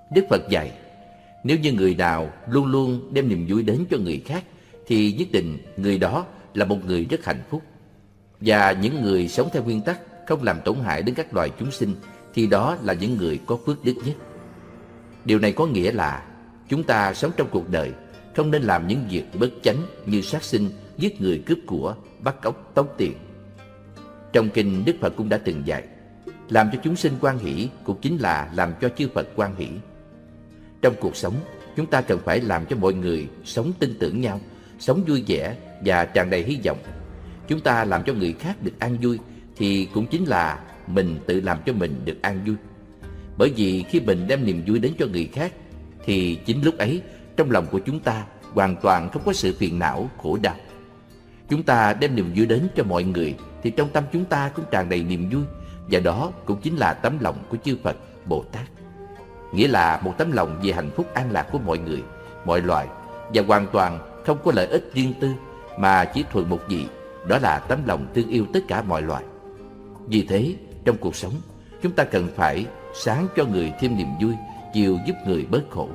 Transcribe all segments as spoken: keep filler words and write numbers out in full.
Đức Phật dạy, nếu như người nào luôn luôn đem niềm vui đến cho người khác thì nhất định người đó là một người rất hạnh phúc. Và những người sống theo nguyên tắc không làm tổn hại đến các loài chúng sinh thì đó là những người có phước đức nhất. Điều này có nghĩa là chúng ta sống trong cuộc đời không nên làm những việc bất chánh như sát sinh, giết người, cướp của, bắt cóc, tống tiền. Trong kinh, Đức Phật cũng đã từng dạy, làm cho chúng sinh hoan hỷ cũng chính là làm cho chư Phật hoan hỷ. Trong cuộc sống, chúng ta cần phải làm cho mọi người sống tin tưởng nhau, sống vui vẻ và tràn đầy hy vọng. Chúng ta làm cho người khác được an vui thì cũng chính là mình tự làm cho mình được an vui. Bởi vì khi mình đem niềm vui đến cho người khác thì chính lúc ấy trong lòng của chúng ta hoàn toàn không có sự phiền não, khổ đau. Chúng ta đem niềm vui đến cho mọi người thì trong tâm chúng ta cũng tràn đầy niềm vui, và đó cũng chính là tấm lòng của chư Phật, Bồ Tát. Nghĩa là một tấm lòng về hạnh phúc an lạc của mọi người, mọi loài, và hoàn toàn không có lợi ích riêng tư mà chỉ thuần một gì, đó là tấm lòng thương yêu tất cả mọi loài. Vì thế, trong cuộc sống, chúng ta cần phải sáng cho người thêm niềm vui, chiều giúp người bớt khổ.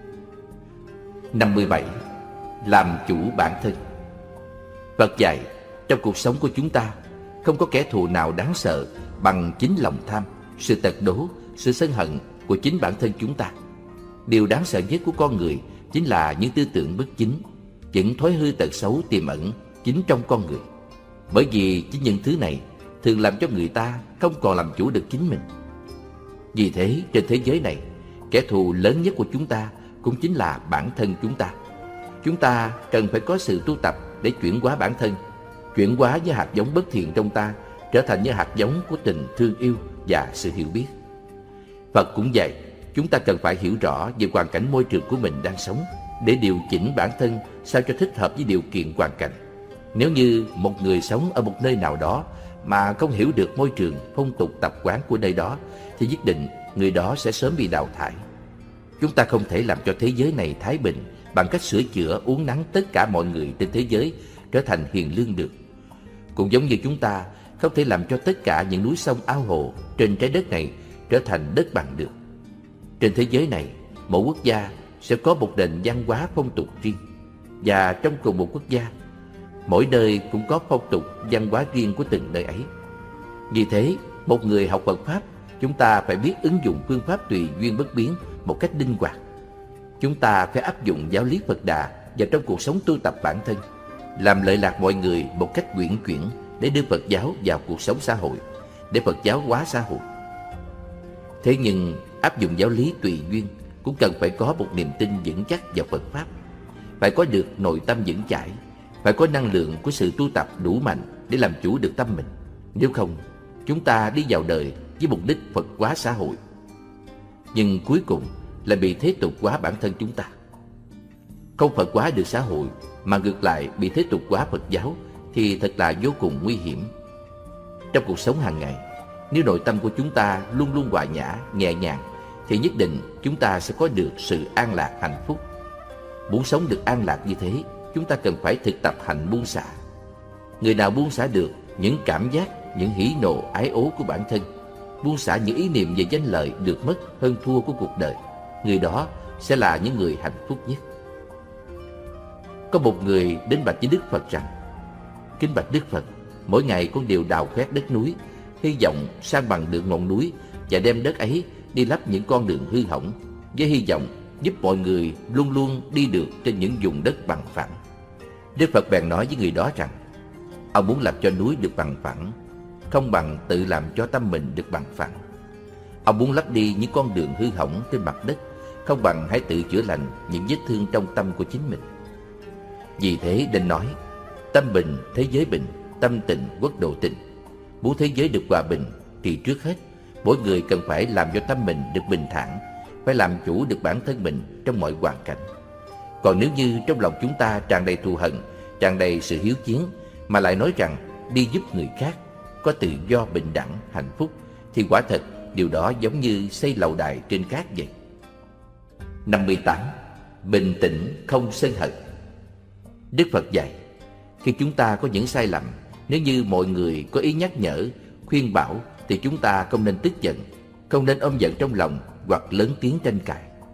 năm mươi bảy. Làm chủ bản thân. Phật dạy, trong cuộc sống của chúng ta không có kẻ thù nào đáng sợ bằng chính lòng tham, sự tật đố, sự sân hận của chính bản thân chúng ta. Điều đáng sợ nhất của con người chính là những tư tưởng bất chính, những thói hư tật xấu tiềm ẩn chính trong con người. Bởi vì chính những thứ này thường làm cho người ta không còn làm chủ được chính mình. Vì thế, trên thế giới này, kẻ thù lớn nhất của chúng ta cũng chính là bản thân chúng ta. Chúng ta cần phải có sự tu tập để chuyển hóa bản thân, chuyển hóa những hạt giống bất thiện trong ta trở thành những hạt giống của tình thương yêu và sự hiểu biết. Phật cũng dạy, chúng ta cần phải hiểu rõ về hoàn cảnh môi trường của mình đang sống để điều chỉnh bản thân sao cho thích hợp với điều kiện hoàn cảnh. Nếu như một người sống ở một nơi nào đó mà không hiểu được môi trường, phong tục, tập quán của nơi đó thì nhất định người đó sẽ sớm bị đào thải. Chúng ta không thể làm cho thế giới này thái bình bằng cách sửa chữa, uốn nắn tất cả mọi người trên thế giới trở thành hiền lương được. Cũng giống như chúng ta không thể làm cho tất cả những núi sông ao hồ trên trái đất này trở thành đất bằng được. Trên thế giới này, mỗi quốc gia sẽ có một nền văn hóa phong tục riêng, và trong cùng một quốc gia, mỗi nơi cũng có phong tục văn hóa riêng của từng nơi ấy. Vì thế, một người học Phật Pháp, chúng ta phải biết ứng dụng phương pháp tùy duyên bất biến một cách linh hoạt. Chúng ta phải áp dụng giáo lý Phật Đà vào trong cuộc sống tu tập bản thân, làm lợi lạc mọi người một cách uyển chuyển để đưa Phật giáo vào cuộc sống xã hội, để Phật giáo hóa xã hội. Thế nhưng áp dụng giáo lý tùy duyên cũng cần phải có một niềm tin vững chắc vào Phật Pháp, phải có được nội tâm vững chãi, phải có năng lượng của sự tu tập đủ mạnh để làm chủ được tâm mình. Nếu không, chúng ta đi vào đời với mục đích Phật hóa xã hội, nhưng cuối cùng lại bị thế tục hóa bản thân chúng ta. Không Phật hóa được xã hội mà ngược lại bị thế tục hóa Phật giáo thì thật là vô cùng nguy hiểm. Trong cuộc sống hàng ngày, nếu nội tâm của chúng ta luôn luôn hòa nhã, nhẹ nhàng thì nhất định chúng ta sẽ có được sự an lạc, hạnh phúc. Muốn sống được an lạc như thế, chúng ta cần phải thực tập hành buông xả. Người nào buông xả được những cảm giác, những hỉ nộ ái ố của bản thân, buông xả những ý niệm về danh lợi, được mất, hơn thua của cuộc đời, người đó sẽ là những người hạnh phúc nhất. Có một người đến bạch với Đức Phật rằng: Kính bạch Đức Phật, mỗi ngày con đều đào khoét đất núi, hy vọng san bằng được ngọn núi và đem đất ấy đi lắp những con đường hư hỏng, với hy vọng giúp mọi người luôn luôn đi được trên những vùng đất bằng phẳng. Đức Phật bèn nói với người đó rằng: Ông muốn làm cho núi được bằng phẳng, không bằng tự làm cho tâm mình được bằng phẳng. Ông muốn lấp đi những con đường hư hỏng trên mặt đất, không bằng hãy tự chữa lành những vết thương trong tâm của chính mình. Vì thế nên nói, tâm bình, thế giới bình, tâm tịnh, quốc độ tịnh. Muốn thế giới được hòa bình thì trước hết mỗi người cần phải làm cho tâm mình được bình thản, phải làm chủ được bản thân mình trong mọi hoàn cảnh. Còn nếu như trong lòng chúng ta tràn đầy thù hận, tràn đầy sự hiếu chiến, mà lại nói rằng đi giúp người khác, có tự do, bình đẳng, hạnh phúc, thì quả thật điều đó giống như xây lầu đài trên cát vậy. năm mươi tám. Bình tĩnh, không sân hận. Đức Phật dạy, khi chúng ta có những sai lầm, nếu như mọi người có ý nhắc nhở, khuyên bảo thì chúng ta không nên tức giận, không nên ôm giận trong lòng hoặc lớn tiếng tranh cãi.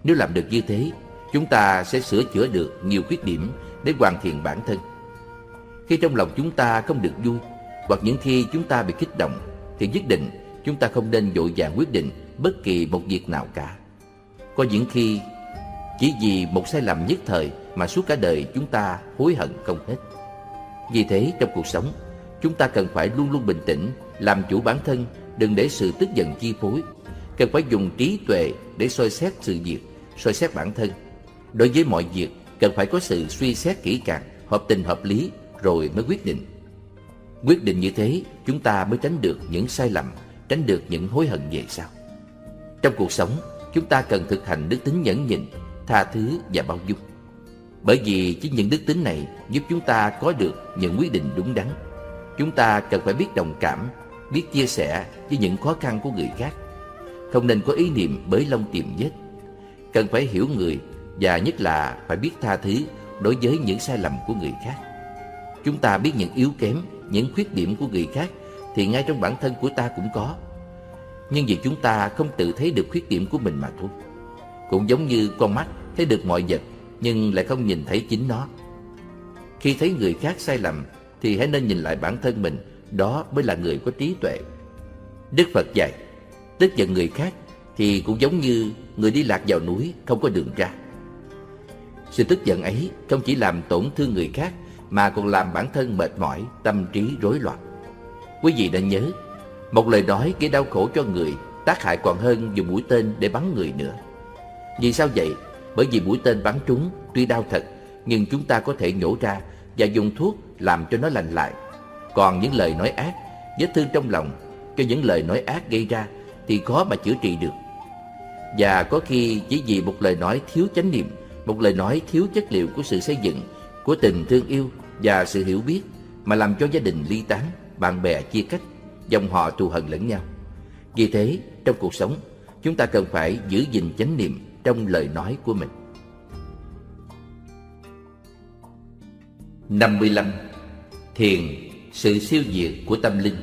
Nếu làm được như thế, chúng ta sẽ sửa chữa được nhiều khuyết điểm để hoàn thiện bản thân. Khi trong lòng chúng ta không được vui, hoặc những khi chúng ta bị kích động, thì nhất định chúng ta không nên vội vàng quyết định bất kỳ một việc nào cả. Có những khi chỉ vì một sai lầm nhất thời mà suốt cả đời chúng ta hối hận không hết. Vì thế trong cuộc sống, chúng ta cần phải luôn luôn bình tĩnh, làm chủ bản thân, đừng để sự tức giận chi phối. Cần phải dùng trí tuệ để soi xét sự việc, soi xét bản thân. Đối với mọi việc, cần phải có sự suy xét kỹ càng, hợp tình hợp lý, rồi mới quyết định. Quyết định như thế, chúng ta mới tránh được những sai lầm, tránh được những hối hận về sau. Trong cuộc sống, chúng ta cần thực hành đức tính nhẫn nhịn, tha thứ và bao dung. Bởi vì chính những đức tính này giúp chúng ta có được những quyết định đúng đắn. Chúng ta cần phải biết đồng cảm, biết chia sẻ với những khó khăn của người khác. Không nên có ý niệm bới lông tìm vết. Cần phải hiểu người, và nhất là phải biết tha thứ đối với những sai lầm của người khác. Chúng ta biết những yếu kém, những khuyết điểm của người khác thì ngay trong bản thân của ta cũng có. Nhưng vì chúng ta không tự thấy được khuyết điểm của mình mà thôi. Cũng giống như con mắt thấy được mọi vật nhưng lại không nhìn thấy chính nó. Khi thấy người khác sai lầm thì hãy nên nhìn lại bản thân mình, đó mới là người có trí tuệ. Đức Phật dạy, tức giận người khác thì cũng giống như người đi lạc vào núi không có đường ra. Sự tức giận ấy không chỉ làm tổn thương người khác mà còn làm bản thân mệt mỏi, tâm trí rối loạn. Quý vị nên nhớ, một lời nói gây đau khổ cho người tác hại còn hơn dùng mũi tên để bắn người nữa. Vì sao vậy? Bởi vì mũi tên bắn trúng tuy đau thật, nhưng chúng ta có thể nhổ ra và dùng thuốc làm cho nó lành lại. Còn những lời nói ác, vết thương trong lòng cho những lời nói ác gây ra thì khó mà chữa trị được. Và có khi chỉ vì một lời nói thiếu chánh niệm, một lời nói thiếu chất liệu của sự xây dựng, của tình thương yêu và sự hiểu biết mà làm cho gia đình ly tán, bạn bè chia cách, dòng họ thù hận lẫn nhau. Vì thế, trong cuộc sống, chúng ta cần phải giữ gìn chánh niệm trong lời nói của mình. năm mươi lăm. Thiền, sự siêu diệt của tâm linh.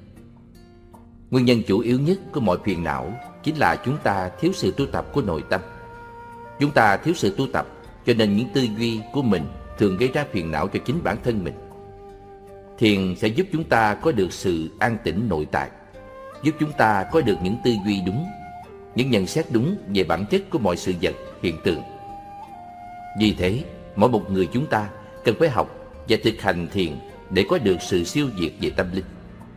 Nguyên nhân chủ yếu nhất của mọi phiền não chính là chúng ta thiếu sự tu tập của nội tâm. Chúng ta thiếu sự tu tập, cho nên những tư duy của mình thường gây ra phiền não cho chính bản thân mình. Thiền sẽ giúp chúng ta có được sự an tĩnh nội tại, giúp chúng ta có được những tư duy đúng, những nhận xét đúng về bản chất của mọi sự vật, hiện tượng. Vì thế, mỗi một người chúng ta cần phải học và thực hành thiền để có được sự siêu diệt về tâm linh.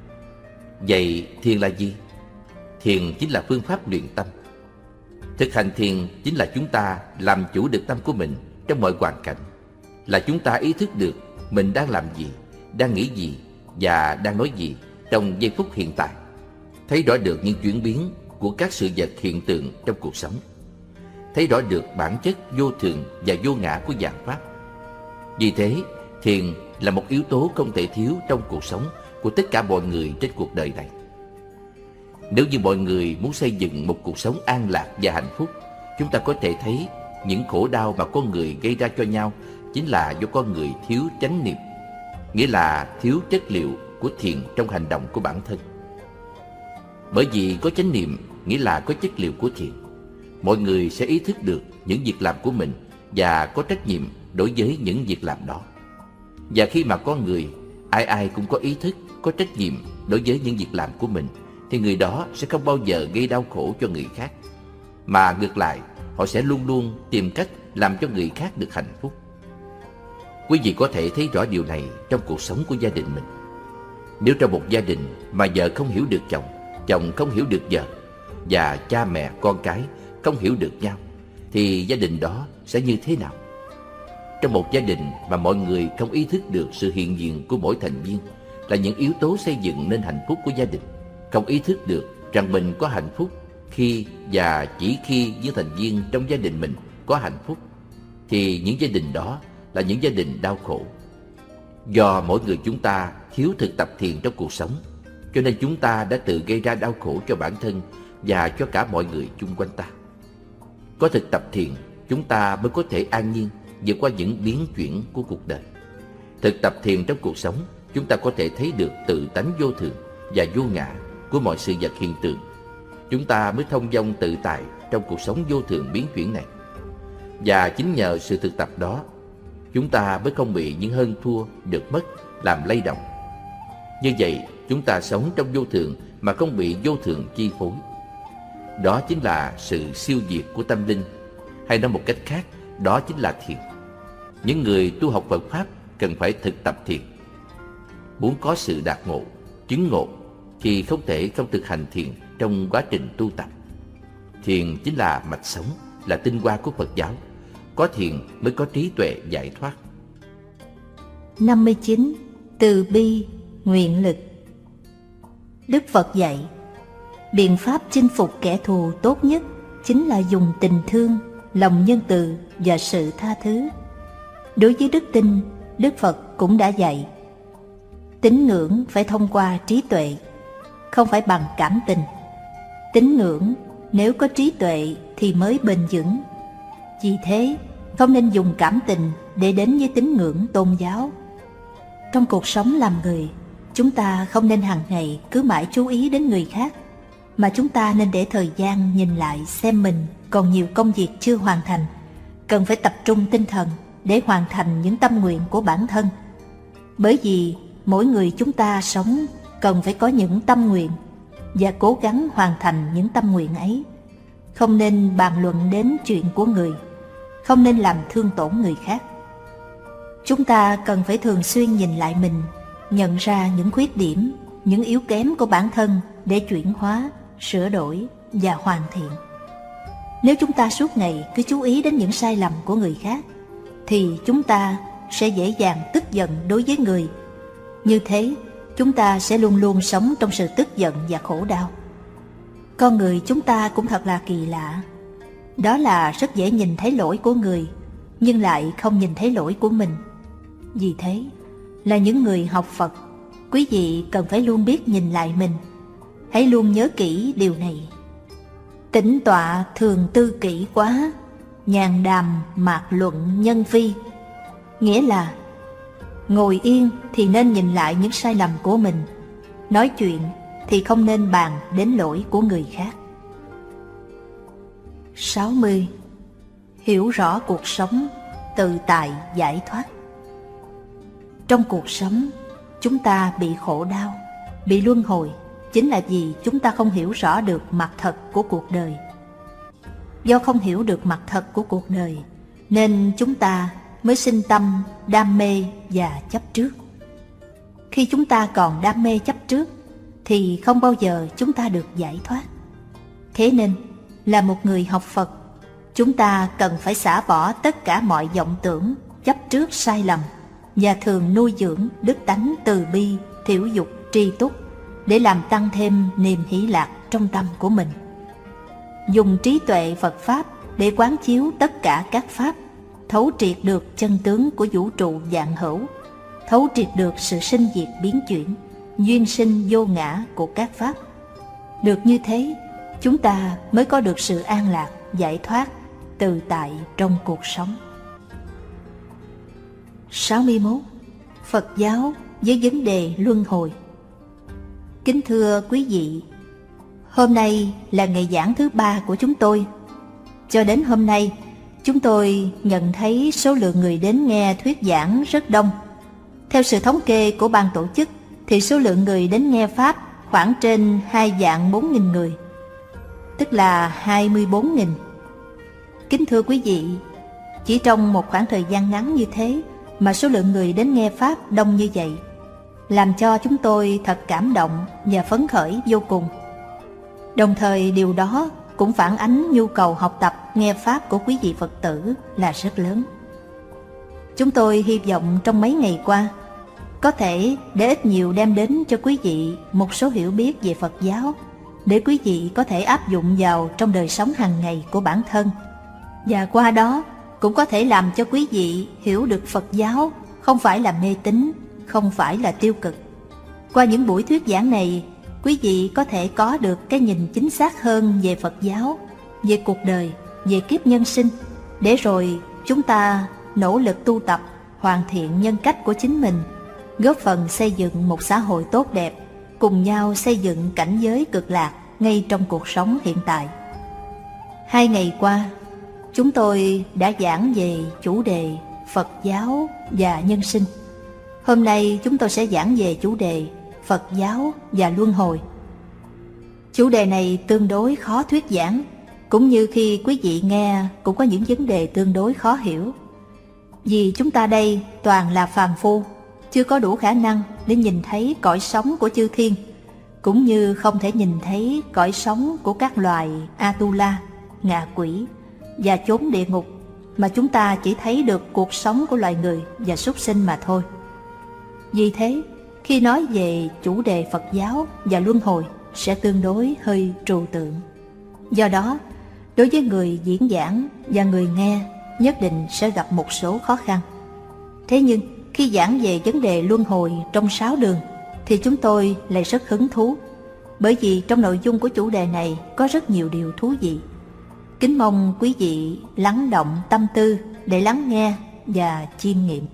Vậy thiền là gì? Thiền chính là phương pháp luyện tâm. Thực hành thiền chính là chúng ta làm chủ được tâm của mình trong mọi hoàn cảnh, là chúng ta ý thức được mình đang làm gì, đang nghĩ gì và đang nói gì trong giây phút hiện tại, thấy rõ được những chuyển biến của các sự vật hiện tượng trong cuộc sống, thấy rõ được bản chất vô thường và vô ngã của vạn pháp. Vì thế, thiền là một yếu tố không thể thiếu trong cuộc sống của tất cả mọi người trên cuộc đời này. Nếu như mọi người muốn xây dựng một cuộc sống an lạc và hạnh phúc, chúng ta có thể thấy những khổ đau mà con người gây ra cho nhau chính là do con người thiếu chánh niệm, nghĩa là thiếu chất liệu của thiền trong hành động của bản thân. Bởi vì có chánh niệm nghĩa là có chất liệu của thiền, mọi người sẽ ý thức được những việc làm của mình và có trách nhiệm đối với những việc làm đó. Và khi mà con người, ai ai cũng có ý thức, có trách nhiệm đối với những việc làm của mình, thì người đó sẽ không bao giờ gây đau khổ cho người khác, mà ngược lại, họ sẽ luôn luôn tìm cách làm cho người khác được hạnh phúc. Quý vị có thể thấy rõ điều này trong cuộc sống của gia đình mình. Nếu trong một gia đình mà vợ không hiểu được chồng, chồng không hiểu được vợ, và cha mẹ con cái không hiểu được nhau, thì gia đình đó sẽ như thế nào? Trong một gia đình mà mọi người không ý thức được sự hiện diện của mỗi thành viên là những yếu tố xây dựng nên hạnh phúc của gia đình, không ý thức được rằng mình có hạnh phúc khi và chỉ khi những thành viên trong gia đình mình có hạnh phúc, thì những gia đình đó là những gia đình đau khổ. Do mỗi người chúng ta thiếu thực tập thiền trong cuộc sống, cho nên chúng ta đã tự gây ra đau khổ cho bản thân và cho cả mọi người chung quanh ta. Có thực tập thiền, chúng ta mới có thể an nhiên vượt qua những biến chuyển của cuộc đời. Thực tập thiền trong cuộc sống, chúng ta có thể thấy được tự tánh vô thường và vô ngã của mọi sự vật hiện tượng. Chúng ta mới thông dong tự tại trong cuộc sống vô thường biến chuyển này. Và chính nhờ sự thực tập đó, chúng ta mới không bị những hơn thua, được mất làm lay động. Như vậy, chúng ta sống trong vô thường mà không bị vô thường chi phối. Đó chính là sự siêu diệt của tâm linh, hay nói một cách khác, đó chính là thiền. Những người tu học Phật Pháp cần phải thực tập thiền. Muốn có sự đạt ngộ, chứng ngộ thì không thể không thực hành thiền trong quá trình tu tập. Thiền chính là mạch sống, là tinh hoa của Phật giáo. Có thiền mới có trí tuệ giải thoát. năm mươi chín. Từ bi, nguyện lực. Đức Phật dạy, biện pháp chinh phục kẻ thù tốt nhất chính là dùng tình thương, lòng nhân từ và sự tha thứ. Đối với đức tin, Đức Phật cũng đã dạy, tín ngưỡng phải thông qua trí tuệ, không phải bằng cảm tình. Tín ngưỡng nếu có trí tuệ thì mới bền vững. Vì thế, không nên dùng cảm tình để đến với tín ngưỡng tôn giáo. Trong cuộc sống làm người, chúng ta không nên hàng ngày cứ mãi chú ý đến người khác, mà chúng ta nên để thời gian nhìn lại xem mình còn nhiều công việc chưa hoàn thành, cần phải tập trung tinh thần để hoàn thành những tâm nguyện của bản thân. Bởi vì mỗi người chúng ta sống cần phải có những tâm nguyện và cố gắng hoàn thành những tâm nguyện ấy. Không nên bàn luận đến chuyện của người, không nên làm thương tổn người khác. Chúng ta cần phải thường xuyên nhìn lại mình, nhận ra những khuyết điểm, những yếu kém của bản thân để chuyển hóa, sửa đổi và hoàn thiện. Nếu chúng ta suốt ngày cứ chú ý đến những sai lầm của người khác, thì chúng ta sẽ dễ dàng tức giận đối với người. Như thế, chúng ta sẽ luôn luôn sống trong sự tức giận và khổ đau. Con người chúng ta cũng thật là kỳ lạ. Đó là rất dễ nhìn thấy lỗi của người, nhưng lại không nhìn thấy lỗi của mình. Vì thế, là những người học Phật, quý vị cần phải luôn biết nhìn lại mình. Hãy luôn nhớ kỹ điều này. Tĩnh tọa thường tư kỹ quá, nhàn đàm mạc luận nhân phi. Nghĩa là ngồi yên thì nên nhìn lại những sai lầm của mình, nói chuyện thì không nên bàn đến lỗi của người khác. sáu mươi. Hiểu rõ cuộc sống, tự tại giải thoát. Trong cuộc sống, chúng ta bị khổ đau, bị luân hồi, chính là vì chúng ta không hiểu rõ được mặt thật của cuộc đời. Do không hiểu được mặt thật của cuộc đời, nên chúng ta mới sinh tâm đam mê và chấp trước. Khi chúng ta còn đam mê chấp trước, thì không bao giờ chúng ta được giải thoát. Thế nên, là một người học Phật, chúng ta cần phải xả bỏ tất cả mọi vọng tưởng, chấp trước sai lầm, và thường nuôi dưỡng đức tánh từ bi, thiểu dục, tri túc, để làm tăng thêm niềm hỷ lạc trong tâm của mình. Dùng trí tuệ Phật Pháp để quán chiếu tất cả các Pháp, thấu triệt được chân tướng của vũ trụ vạn hữu, thấu triệt được sự sinh diệt biến chuyển, duyên sinh vô ngã của các Pháp. Được như thế, chúng ta mới có được sự an lạc, giải thoát, tự tại trong cuộc sống. sáu mươi mốt. Phật giáo với vấn đề luân hồi. Kính thưa quý vị, hôm nay là ngày giảng thứ ba của chúng tôi. Cho đến hôm nay, chúng tôi nhận thấy số lượng người đến nghe thuyết giảng rất đông. Theo sự thống kê của ban tổ chức, thì số lượng người đến nghe Pháp khoảng trên hai vạn bốn nghìn người, tức là hai mươi bốn nghìn. Kính thưa quý vị, chỉ trong một khoảng thời gian ngắn như thế mà số lượng người đến nghe Pháp đông như vậy, làm cho chúng tôi thật cảm động và phấn khởi vô cùng. Đồng thời điều đó cũng phản ánh nhu cầu học tập nghe Pháp của quý vị Phật tử là rất lớn. Chúng tôi hy vọng trong mấy ngày qua, có thể để ít nhiều đem đến cho quý vị một số hiểu biết về Phật giáo, để quý vị có thể áp dụng vào trong đời sống hàng ngày của bản thân. Và qua đó cũng có thể làm cho quý vị hiểu được Phật giáo không phải là mê tín, không phải là tiêu cực. Qua những buổi thuyết giảng này, quý vị có thể có được cái nhìn chính xác hơn về Phật giáo, về cuộc đời, về kiếp nhân sinh, để rồi chúng ta nỗ lực tu tập, hoàn thiện nhân cách của chính mình, góp phần xây dựng một xã hội tốt đẹp, cùng nhau xây dựng cảnh giới cực lạc ngay trong cuộc sống hiện tại. Hai ngày qua, chúng tôi đã giảng về chủ đề Phật giáo và nhân sinh. Hôm nay chúng tôi sẽ giảng về chủ đề Phật giáo và luân hồi. Chủ đề này tương đối khó thuyết giảng, cũng như khi quý vị nghe cũng có những vấn đề tương đối khó hiểu. Vì chúng ta đây toàn là phàm phu, chưa có đủ khả năng để nhìn thấy cõi sống của chư thiên, cũng như không thể nhìn thấy cõi sống của các loài Atula, ngạ quỷ và chốn địa ngục, mà chúng ta chỉ thấy được cuộc sống của loài người và súc sinh mà thôi. Vì thế, khi nói về chủ đề Phật giáo và luân hồi sẽ tương đối hơi trừu tượng. Do đó, đối với người diễn giảng và người nghe nhất định sẽ gặp một số khó khăn. Thế nhưng, khi giảng về vấn đề luân hồi trong sáu đường thì chúng tôi lại rất hứng thú, bởi vì trong nội dung của chủ đề này có rất nhiều điều thú vị. Kính mong quý vị lắng động tâm tư để lắng nghe và chiêm nghiệm.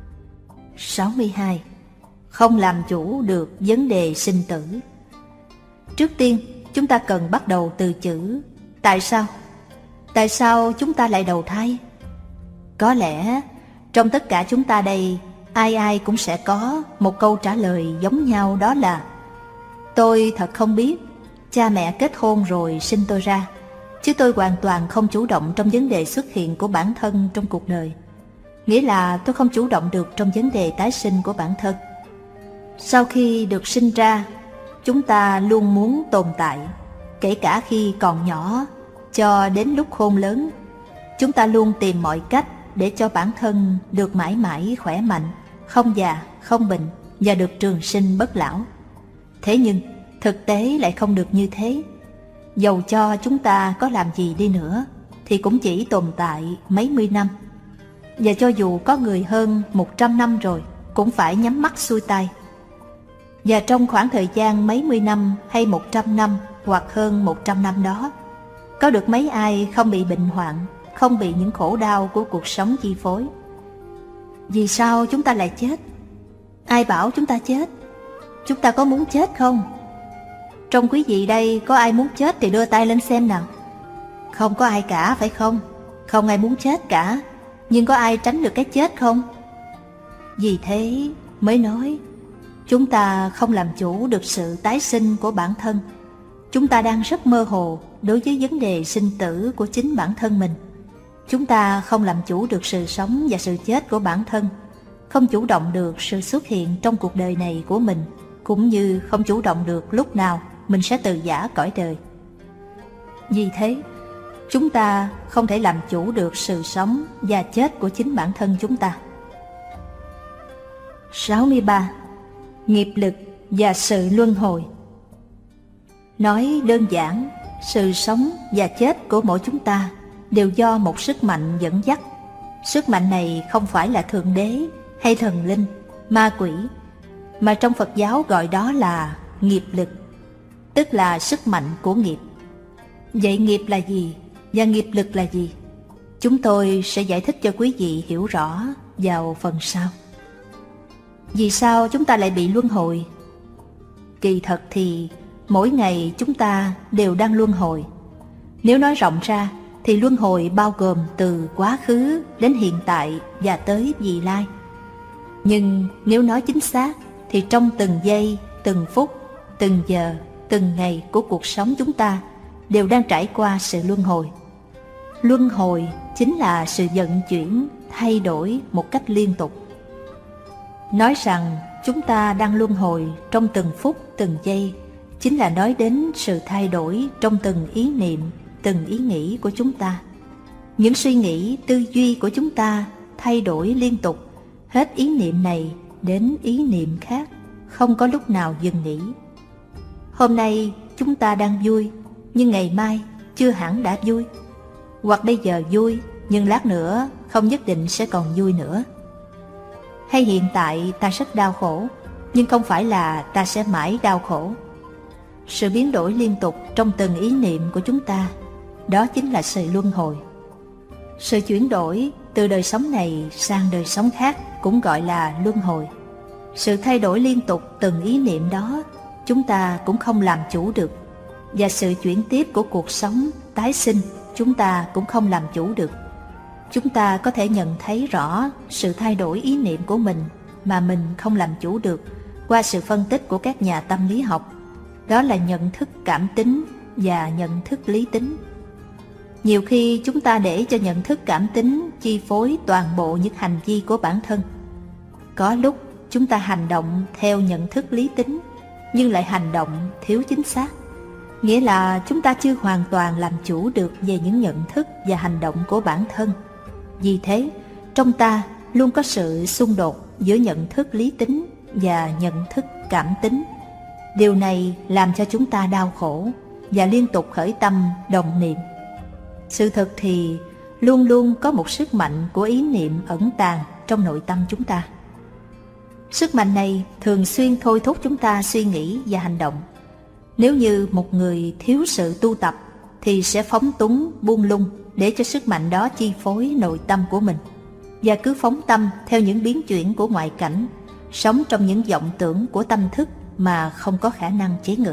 sáu mươi hai. Không làm chủ được vấn đề sinh tử. Trước tiên, chúng ta cần bắt đầu từ chữ tại sao. Tại sao chúng ta lại đầu thai? Có lẽ trong tất cả chúng ta đây, ai ai cũng sẽ có một câu trả lời giống nhau, đó là: tôi thật không biết, cha mẹ kết hôn rồi sinh tôi ra, chứ tôi hoàn toàn không chủ động trong vấn đề xuất hiện của bản thân trong cuộc đời. Nghĩa là tôi không chủ động được trong vấn đề tái sinh của bản thân. Sau khi được sinh ra, chúng ta luôn muốn tồn tại, kể cả khi còn nhỏ cho đến lúc khôn lớn. Chúng ta luôn tìm mọi cách để cho bản thân được mãi mãi khỏe mạnh, không già, không bệnh và được trường sinh bất lão. Thế nhưng, thực tế lại không được như thế. Dầu cho chúng ta có làm gì đi nữa thì cũng chỉ tồn tại mấy mươi năm. Và cho dù có người hơn một trăm năm rồi cũng phải nhắm mắt xuôi tay. Và trong khoảng thời gian mấy mươi năm hay một trăm năm hoặc hơn một trăm năm đó, có được mấy ai không bị bệnh hoạn, không bị những khổ đau của cuộc sống chi phối? Vì sao chúng ta lại chết? Ai bảo chúng ta chết? Chúng ta có muốn chết không? Trong quý vị đây có ai muốn chết thì đưa tay lên xem nào. Không có ai cả, phải không? Không ai muốn chết cả. Nhưng có ai tránh được cái chết không? Vì thế mới nói chúng ta không làm chủ được sự tái sinh của bản thân. Chúng ta đang rất mơ hồ đối với vấn đề sinh tử của chính bản thân mình. Chúng ta không làm chủ được sự sống và sự chết của bản thân, không chủ động được sự xuất hiện trong cuộc đời này của mình, cũng như không chủ động được lúc nào mình sẽ từ giã cõi đời. Vì thế, chúng ta không thể làm chủ được sự sống và chết của chính bản thân chúng ta. sáu mươi ba. Nghiệp lực và sự luân hồi. Nói đơn giản, sự sống và chết của mỗi chúng ta đều do một sức mạnh dẫn dắt. Sức mạnh này không phải là Thượng Đế hay thần linh, ma quỷ, mà trong Phật giáo gọi đó là nghiệp lực, tức là sức mạnh của nghiệp. Vậy nghiệp là gì và nghiệp lực là gì? Chúng tôi sẽ giải thích cho quý vị hiểu rõ vào phần sau. Vì sao chúng ta lại bị luân hồi? Kỳ thật thì mỗi ngày chúng ta đều đang luân hồi. Nếu nói rộng ra thì luân hồi bao gồm từ quá khứ đến hiện tại và tới vị lai. Nhưng nếu nói chính xác thì trong từng giây, từng phút, từng giờ, từng ngày của cuộc sống chúng ta đều đang trải qua sự luân hồi. Luân hồi chính là sự vận chuyển, thay đổi một cách liên tục. Nói rằng chúng ta đang luân hồi trong từng phút, từng giây chính là nói đến sự thay đổi trong từng ý niệm, từng ý nghĩ của chúng ta. Những suy nghĩ, tư duy của chúng ta thay đổi liên tục, hết ý niệm này đến ý niệm khác, không có lúc nào dừng nghỉ. Hôm nay chúng ta đang vui, nhưng ngày mai chưa hẳn đã vui. Hoặc bây giờ vui, nhưng lát nữa không nhất định sẽ còn vui nữa. Hay hiện tại ta rất đau khổ, nhưng không phải là ta sẽ mãi đau khổ. Sự biến đổi liên tục trong từng ý niệm của chúng ta, đó chính là sự luân hồi. Sự chuyển đổi từ đời sống này sang đời sống khác cũng gọi là luân hồi. Sự thay đổi liên tục từng ý niệm đó, chúng ta cũng không làm chủ được. Và sự chuyển tiếp của cuộc sống, tái sinh chúng ta cũng không làm chủ được. Chúng ta có thể nhận thấy rõ sự thay đổi ý niệm của mình mà mình không làm chủ được qua sự phân tích của các nhà tâm lý học. Đó là nhận thức cảm tính và nhận thức lý tính. Nhiều khi chúng ta để cho nhận thức cảm tính chi phối toàn bộ những hành vi của bản thân. Có lúc chúng ta hành động theo nhận thức lý tính, nhưng lại hành động thiếu chính xác. Nghĩa là chúng ta chưa hoàn toàn làm chủ được về những nhận thức và hành động của bản thân. Vì thế, trong ta luôn có sự xung đột giữa nhận thức lý tính và nhận thức cảm tính. Điều này làm cho chúng ta đau khổ và liên tục khởi tâm đồng niệm. Sự thật thì luôn luôn có một sức mạnh của ý niệm ẩn tàng trong nội tâm chúng ta. Sức mạnh này thường xuyên thôi thúc chúng ta suy nghĩ và hành động. Nếu như một người thiếu sự tu tập thì sẽ phóng túng, buông lung để cho sức mạnh đó chi phối nội tâm của mình, và cứ phóng tâm theo những biến chuyển của ngoại cảnh, sống trong những vọng tưởng của tâm thức mà không có khả năng chế ngự.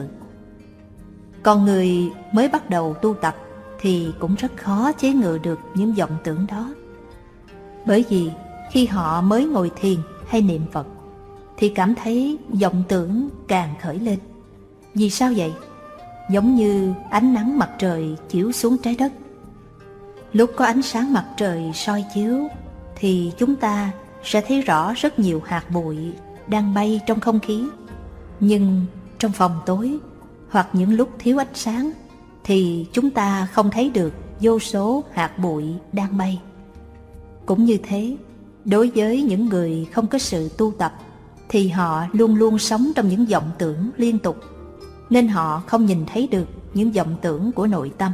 Còn người mới bắt đầu tu tập thì cũng rất khó chế ngự được những vọng tưởng đó. Bởi vì khi họ mới ngồi thiền hay niệm Phật thì cảm thấy vọng tưởng càng khởi lên. Vì sao vậy? Giống như ánh nắng mặt trời chiếu xuống trái đất. Lúc có ánh sáng mặt trời soi chiếu thì chúng ta sẽ thấy rõ rất nhiều hạt bụi đang bay trong không khí. Nhưng trong phòng tối hoặc những lúc thiếu ánh sáng thì chúng ta không thấy được vô số hạt bụi đang bay. Cũng như thế, đối với những người không có sự tu tập thì họ luôn luôn sống trong những vọng tưởng liên tục, nên họ không nhìn thấy được những vọng tưởng của nội tâm.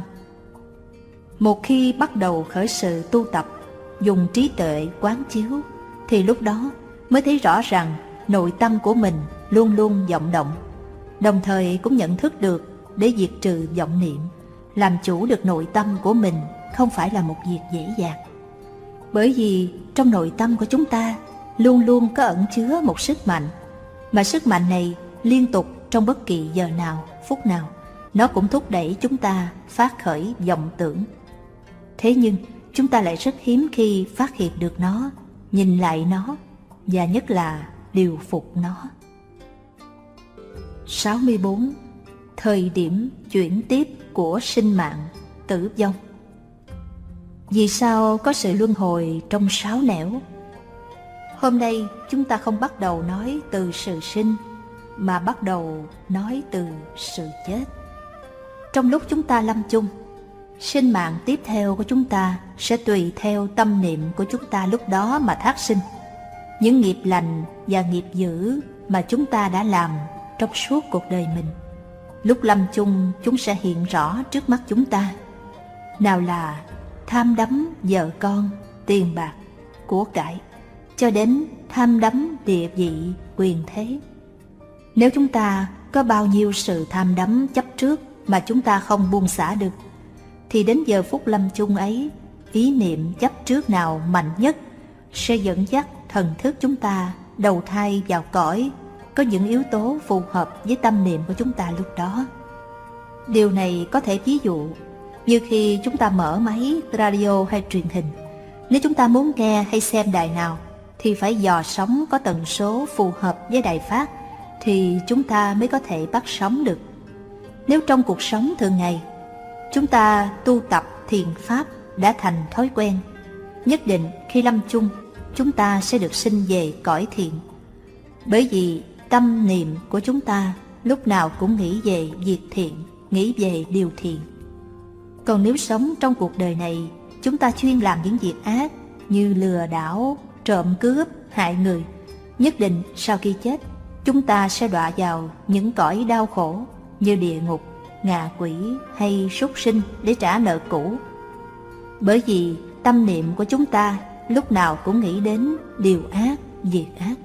Một khi bắt đầu khởi sự tu tập, dùng trí tuệ quán chiếu, thì lúc đó mới thấy rõ rằng nội tâm của mình luôn luôn vọng động, đồng thời cũng nhận thức được để diệt trừ vọng niệm. Làm chủ được nội tâm của mình không phải là một việc dễ dàng, bởi vì trong nội tâm của chúng ta luôn luôn có ẩn chứa một sức mạnh, mà sức mạnh này liên tục trong bất kỳ giờ nào, phút nào, nó cũng thúc đẩy chúng ta phát khởi vọng tưởng. Thế nhưng chúng ta lại rất hiếm khi phát hiện được nó, nhìn lại nó, và nhất là điều phục nó. sáu mươi bốn. Thời điểm chuyển tiếp của sinh mạng, tử vong. Vì sao có sự luân hồi trong sáu nẻo? Hôm nay chúng ta không bắt đầu nói từ sự sinh, mà bắt đầu nói từ sự chết. Trong lúc chúng ta lâm chung, sinh mạng tiếp theo của chúng ta sẽ tùy theo tâm niệm của chúng ta lúc đó mà thác sinh. Những nghiệp lành và nghiệp dữ mà chúng ta đã làm trong suốt cuộc đời mình, lúc lâm chung chúng sẽ hiện rõ trước mắt chúng ta. Nào là tham đắm vợ con, tiền bạc, của cải, cho đến tham đắm địa vị, quyền thế. Nếu chúng ta có bao nhiêu sự tham đắm chấp trước mà chúng ta không buông xả được, thì đến giờ phút lâm chung ấy, ý niệm chấp trước nào mạnh nhất sẽ dẫn dắt thần thức chúng ta đầu thai vào cõi có những yếu tố phù hợp với tâm niệm của chúng ta lúc đó. Điều này có thể ví dụ như khi chúng ta mở máy radio hay truyền hình. Nếu chúng ta muốn nghe hay xem đài nào thì phải dò sóng có tần số phù hợp với đài phát, thì chúng ta mới có thể bắt sóng được. Nếu trong cuộc sống thường ngày chúng ta tu tập thiền pháp đã thành thói quen, nhất định khi lâm chung chúng ta sẽ được sinh về cõi thiện. Bởi vì tâm niệm của chúng ta lúc nào cũng nghĩ về việc thiện, nghĩ về điều thiện. Còn nếu sống trong cuộc đời này chúng ta chuyên làm những việc ác như lừa đảo, trộm cướp, hại người, nhất định sau khi chết chúng ta sẽ đọa vào những cõi đau khổ như địa ngục, ngạ quỷ hay súc sinh để trả nợ cũ. Bởi vì tâm niệm của chúng ta lúc nào cũng nghĩ đến điều ác, việc ác.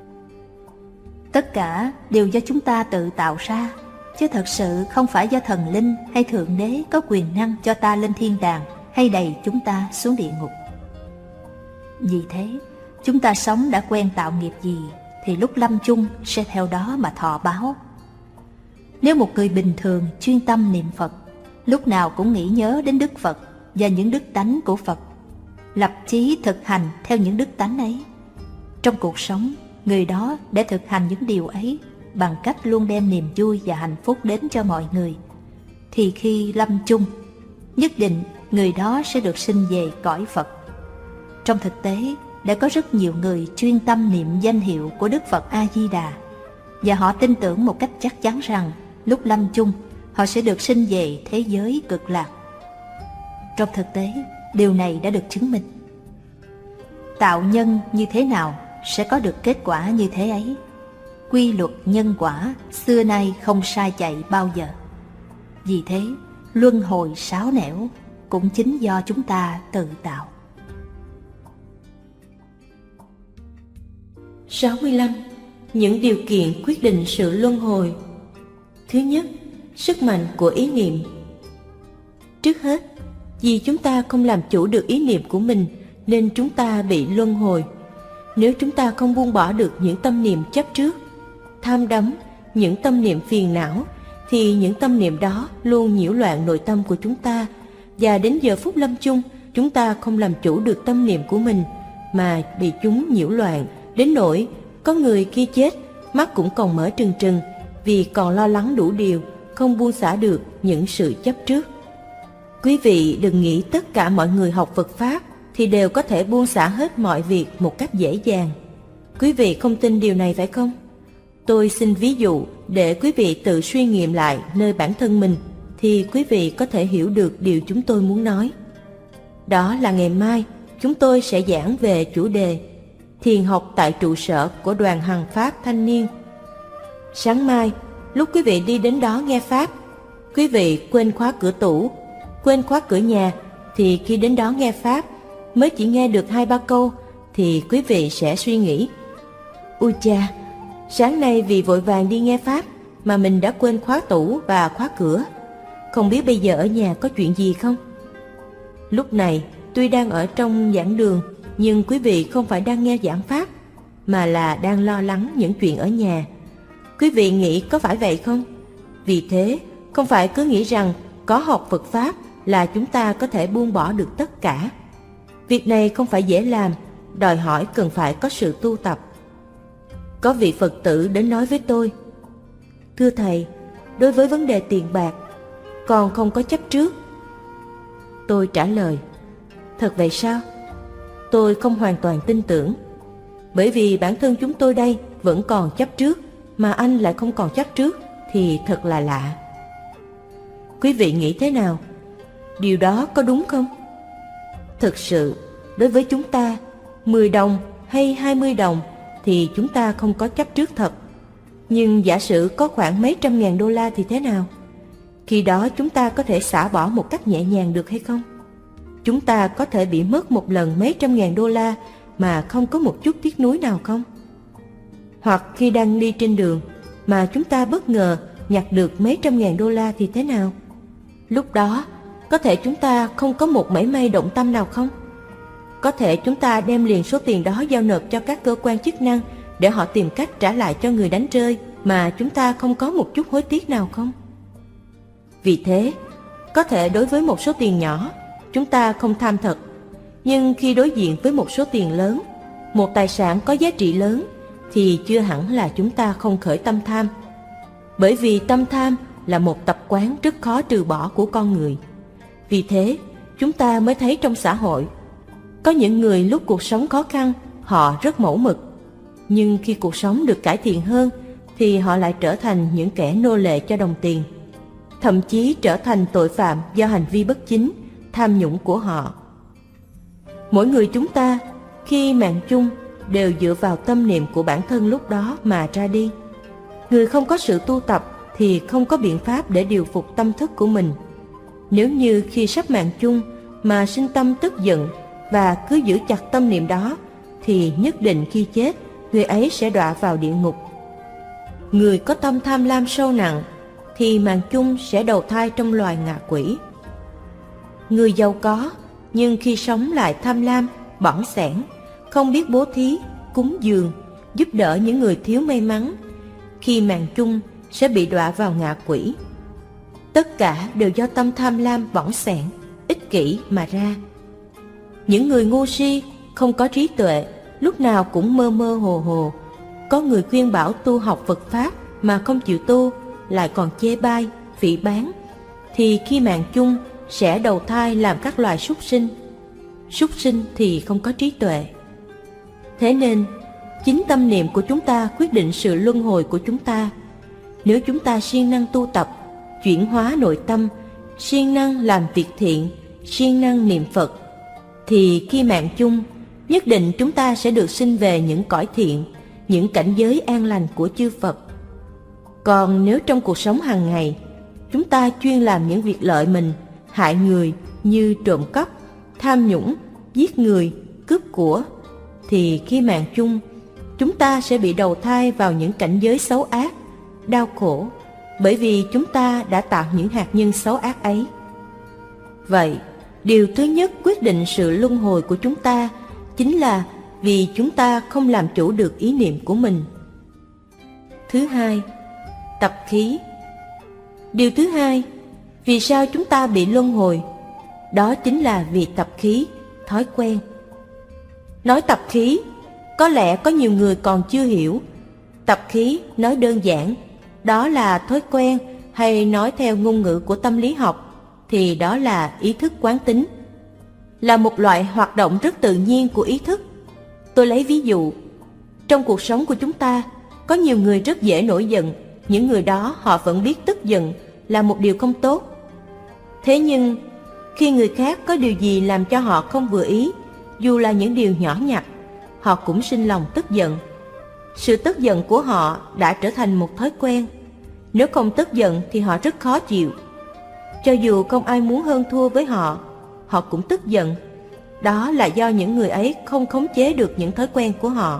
Tất cả đều do chúng ta tự tạo ra, chứ thật sự không phải do thần linh hay thượng đế có quyền năng cho ta lên thiên đàng hay đày chúng ta xuống địa ngục. Vì thế, chúng ta sống đã quen tạo nghiệp gì thì lúc lâm chung sẽ theo đó mà thọ báo. Nếu một người bình thường chuyên tâm niệm Phật, lúc nào cũng nghĩ nhớ đến Đức Phật, và những đức tánh của Phật, lập chí thực hành theo những đức tánh ấy. Trong cuộc sống, người đó để thực hành những điều ấy bằng cách luôn đem niềm vui và hạnh phúc đến cho mọi người, thì khi lâm chung, nhất định người đó sẽ được sinh về cõi Phật. Trong thực tế, đã có rất nhiều người chuyên tâm niệm danh hiệu của Đức Phật A-di-đà, và họ tin tưởng một cách chắc chắn rằng lúc lâm chung, họ sẽ được sinh về thế giới cực lạc. Trong thực tế, điều này đã được chứng minh. Tạo nhân như thế nào sẽ có được kết quả như thế ấy. Quy luật nhân quả xưa nay không sai chạy bao giờ. Vì thế, luân hồi sáo nẻo cũng chính do chúng ta tự tạo. sáu mươi lăm. Những điều kiện quyết định sự luân hồi. Thứ nhất, sức mạnh của ý niệm. Trước hết, vì chúng ta không làm chủ được ý niệm của mình nên chúng ta bị luân hồi. Nếu chúng ta không buông bỏ được những tâm niệm chấp trước, tham đắm, những tâm niệm phiền não, thì những tâm niệm đó luôn nhiễu loạn nội tâm của chúng ta, và đến giờ phút lâm chung, chúng ta không làm chủ được tâm niệm của mình mà bị chúng nhiễu loạn, đến nỗi có người khi chết mắt cũng còn mở trừng trừng vì còn lo lắng đủ điều, không buông xả được những sự chấp trước. Quý vị đừng nghĩ tất cả mọi người học Phật Pháp thì đều có thể buông xả hết mọi việc một cách dễ dàng. Quý vị không tin điều này phải không? Tôi xin ví dụ để quý vị tự suy nghiệm lại nơi bản thân mình, thì quý vị có thể hiểu được điều chúng tôi muốn nói. Đó là ngày mai chúng tôi sẽ giảng về chủ đề thiền học tại trụ sở của đoàn Hằng Pháp Thanh niên. Sáng mai, lúc quý vị đi đến đó nghe Pháp, quý vị quên khóa cửa tủ, quên khóa cửa nhà, thì khi đến đó nghe Pháp mới chỉ nghe được hai ba câu, thì quý vị sẽ suy nghĩ: ui cha, sáng nay vì vội vàng đi nghe Pháp mà mình đã quên khóa tủ và khóa cửa. Không biết bây giờ ở nhà có chuyện gì không? Lúc này tuy đang ở trong giảng đường, nhưng quý vị không phải đang nghe giảng Pháp, mà là đang lo lắng những chuyện ở nhà. Quý vị nghĩ có phải vậy không? Vì thế, không phải cứ nghĩ rằng có học Phật Pháp là chúng ta có thể buông bỏ được tất cả. Việc này không phải dễ làm, đòi hỏi cần phải có sự tu tập. Có vị Phật tử đến nói với tôi: thưa Thầy, đối với vấn đề tiền bạc, con không có chấp trước. Tôi trả lời: thật vậy sao? Tôi không hoàn toàn tin tưởng, bởi vì bản thân chúng tôi đây vẫn còn chấp trước, mà anh lại không còn chấp trước, thì thật là lạ. Quý vị nghĩ thế nào? Điều đó có đúng không? Thực sự, đối với chúng ta, mười đồng hay hai mươi đồng thì chúng ta không có chấp trước thật. Nhưng giả sử có khoảng mấy trăm ngàn đô la thì thế nào? Khi đó chúng ta có thể xả bỏ một cách nhẹ nhàng được hay không? Chúng ta có thể bị mất một lần mấy trăm ngàn đô la mà không có một chút tiếc nuối nào không? Hoặc khi đang đi trên đường mà chúng ta bất ngờ nhặt được mấy trăm ngàn đô la thì thế nào? Lúc đó, có thể chúng ta không có một mảy may động tâm nào không? Có thể chúng ta đem liền số tiền đó giao nộp cho các cơ quan chức năng để họ tìm cách trả lại cho người đánh rơi mà chúng ta không có một chút hối tiếc nào không? Vì thế, có thể đối với một số tiền nhỏ, chúng ta không tham thật. Nhưng khi đối diện với một số tiền lớn, một tài sản có giá trị lớn, thì chưa hẳn là chúng ta không khởi tâm tham. Bởi vì tâm tham là một tập quán rất khó trừ bỏ của con người. Vì thế, chúng ta mới thấy trong xã hội, có những người lúc cuộc sống khó khăn, họ rất mẫu mực. Nhưng khi cuộc sống được cải thiện hơn, thì họ lại trở thành những kẻ nô lệ cho đồng tiền. Thậm chí trở thành tội phạm do hành vi bất chính, tham nhũng của họ. Mỗi người chúng ta, khi mạng chung, đều dựa vào tâm niệm của bản thân lúc đó mà ra đi. Người không có sự tu tập thì không có biện pháp để điều phục tâm thức của mình. Nếu như khi sắp mạng chung mà sinh tâm tức giận và cứ giữ chặt tâm niệm đó, thì nhất định khi chết, người ấy sẽ đọa vào địa ngục. Người có tâm tham lam sâu nặng thì mạng chung sẽ đầu thai trong loài ngạ quỷ. Người giàu có nhưng khi sống lại tham lam, bỏng sẻn, không biết bố thí, cúng dường, giúp đỡ những người thiếu may mắn, khi mạng chung sẽ bị đọa vào ngạ quỷ. Tất cả đều do tâm tham lam bỏng sẻn, ích kỷ kỷ mà ra. Những người ngu si, không có trí tuệ, lúc nào cũng mơ mơ hồ hồ. Có người khuyên bảo tu học Phật Pháp mà không chịu tu, lại còn chê bai, phỉ báng, thì khi mạng chung sẽ đầu thai làm các loài súc sinh. Súc sinh thì không có trí tuệ. Thế nên, chính tâm niệm của chúng ta quyết định sự luân hồi của chúng ta. Nếu chúng ta siêng năng tu tập, chuyển hóa nội tâm, siêng năng làm việc thiện, siêng năng niệm Phật, thì khi mạng chung, nhất định chúng ta sẽ được sinh về những cõi thiện, những cảnh giới an lành của chư Phật. Còn nếu trong cuộc sống hàng ngày, chúng ta chuyên làm những việc lợi mình, hại người như trộm cắp, tham nhũng, giết người, cướp của, thì khi mạng chung, chúng ta sẽ bị đầu thai vào những cảnh giới xấu ác, đau khổ, bởi vì chúng ta đã tạo những hạt nhân xấu ác ấy. Vậy, điều thứ nhất quyết định sự luân hồi của chúng ta chính là vì chúng ta không làm chủ được ý niệm của mình. Thứ hai, tập khí. Điều thứ hai, vì sao chúng ta bị luân hồi? Đó chính là vì tập khí, thói quen. Nói tập khí, có lẽ có nhiều người còn chưa hiểu. Tập khí nói đơn giản, đó là thói quen, hay nói theo ngôn ngữ của tâm lý học, thì đó là ý thức quán tính, là một loại hoạt động rất tự nhiên của ý thức. Tôi lấy ví dụ, trong cuộc sống của chúng ta, có nhiều người rất dễ nổi giận, những người đó họ vẫn biết tức giận là một điều không tốt. Thế nhưng, khi người khác có điều gì làm cho họ không vừa ý, dù là những điều nhỏ nhặt, họ cũng sinh lòng tức giận. Sự tức giận của họ đã trở thành một thói quen. Nếu không tức giận thì họ rất khó chịu. Cho dù không ai muốn hơn thua với họ, họ cũng tức giận. Đó là do những người ấy không khống chế được những thói quen của họ.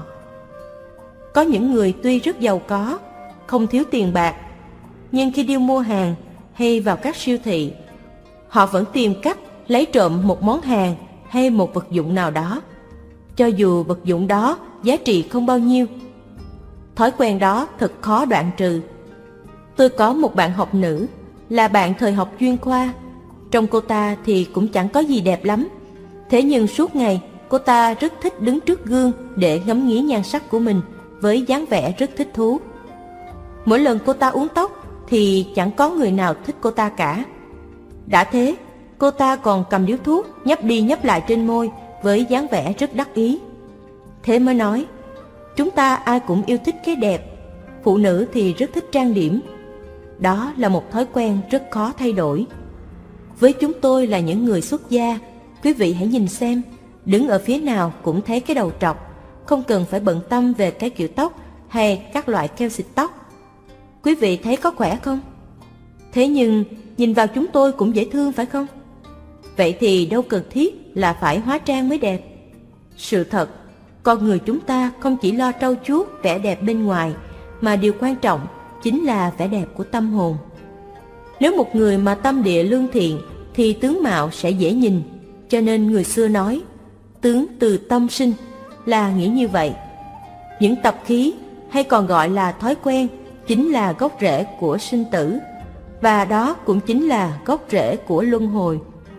Có những người tuy rất giàu có, không thiếu tiền bạc, nhưng khi đi mua hàng hay vào các siêu thị, họ vẫn tìm cách lấy trộm một món hàng hay một vật dụng nào đó, cho dù vật dụng đó giá trị không bao nhiêu. Thói quen đó thật khó đoạn trừ. Tôi có một bạn học nữ, là bạn thời học chuyên khoa. Trong cô ta thì cũng chẳng có gì đẹp lắm. Thế nhưng suốt ngày, cô ta rất thích đứng trước gương để ngắm nghía nhan sắc của mình với dáng vẻ rất thích thú. Mỗi lần cô ta uốn tóc thì chẳng có người nào thích cô ta cả. Đã thế, cô ta còn cầm điếu thuốc nhấp đi nhấp lại trên môi với dáng vẻ rất đắc ý. Thế mới nói, chúng ta ai cũng yêu thích cái đẹp, phụ nữ thì rất thích trang điểm. Đó là một thói quen rất khó thay đổi. Với chúng tôi là những người xuất gia, quý vị hãy nhìn xem, đứng ở phía nào cũng thấy cái đầu trọc, không cần phải bận tâm về cái kiểu tóc hay các loại keo xịt tóc. Quý vị thấy có khỏe không? Thế nhưng nhìn vào chúng tôi cũng dễ thương phải không? Vậy thì đâu cần thiết là phải hóa trang mới đẹp. Sự thật, con người chúng ta không chỉ lo trau chuốt vẻ đẹp bên ngoài, mà điều quan trọng chính là vẻ đẹp của tâm hồn. Nếu một người mà tâm địa lương thiện thì tướng mạo sẽ dễ nhìn, cho nên người xưa nói tướng từ tâm sinh, là nghĩa như vậy. Những tập khí hay còn gọi là thói quen chính là gốc rễ của sinh tử, và đó cũng chính là gốc rễ của luân hồi.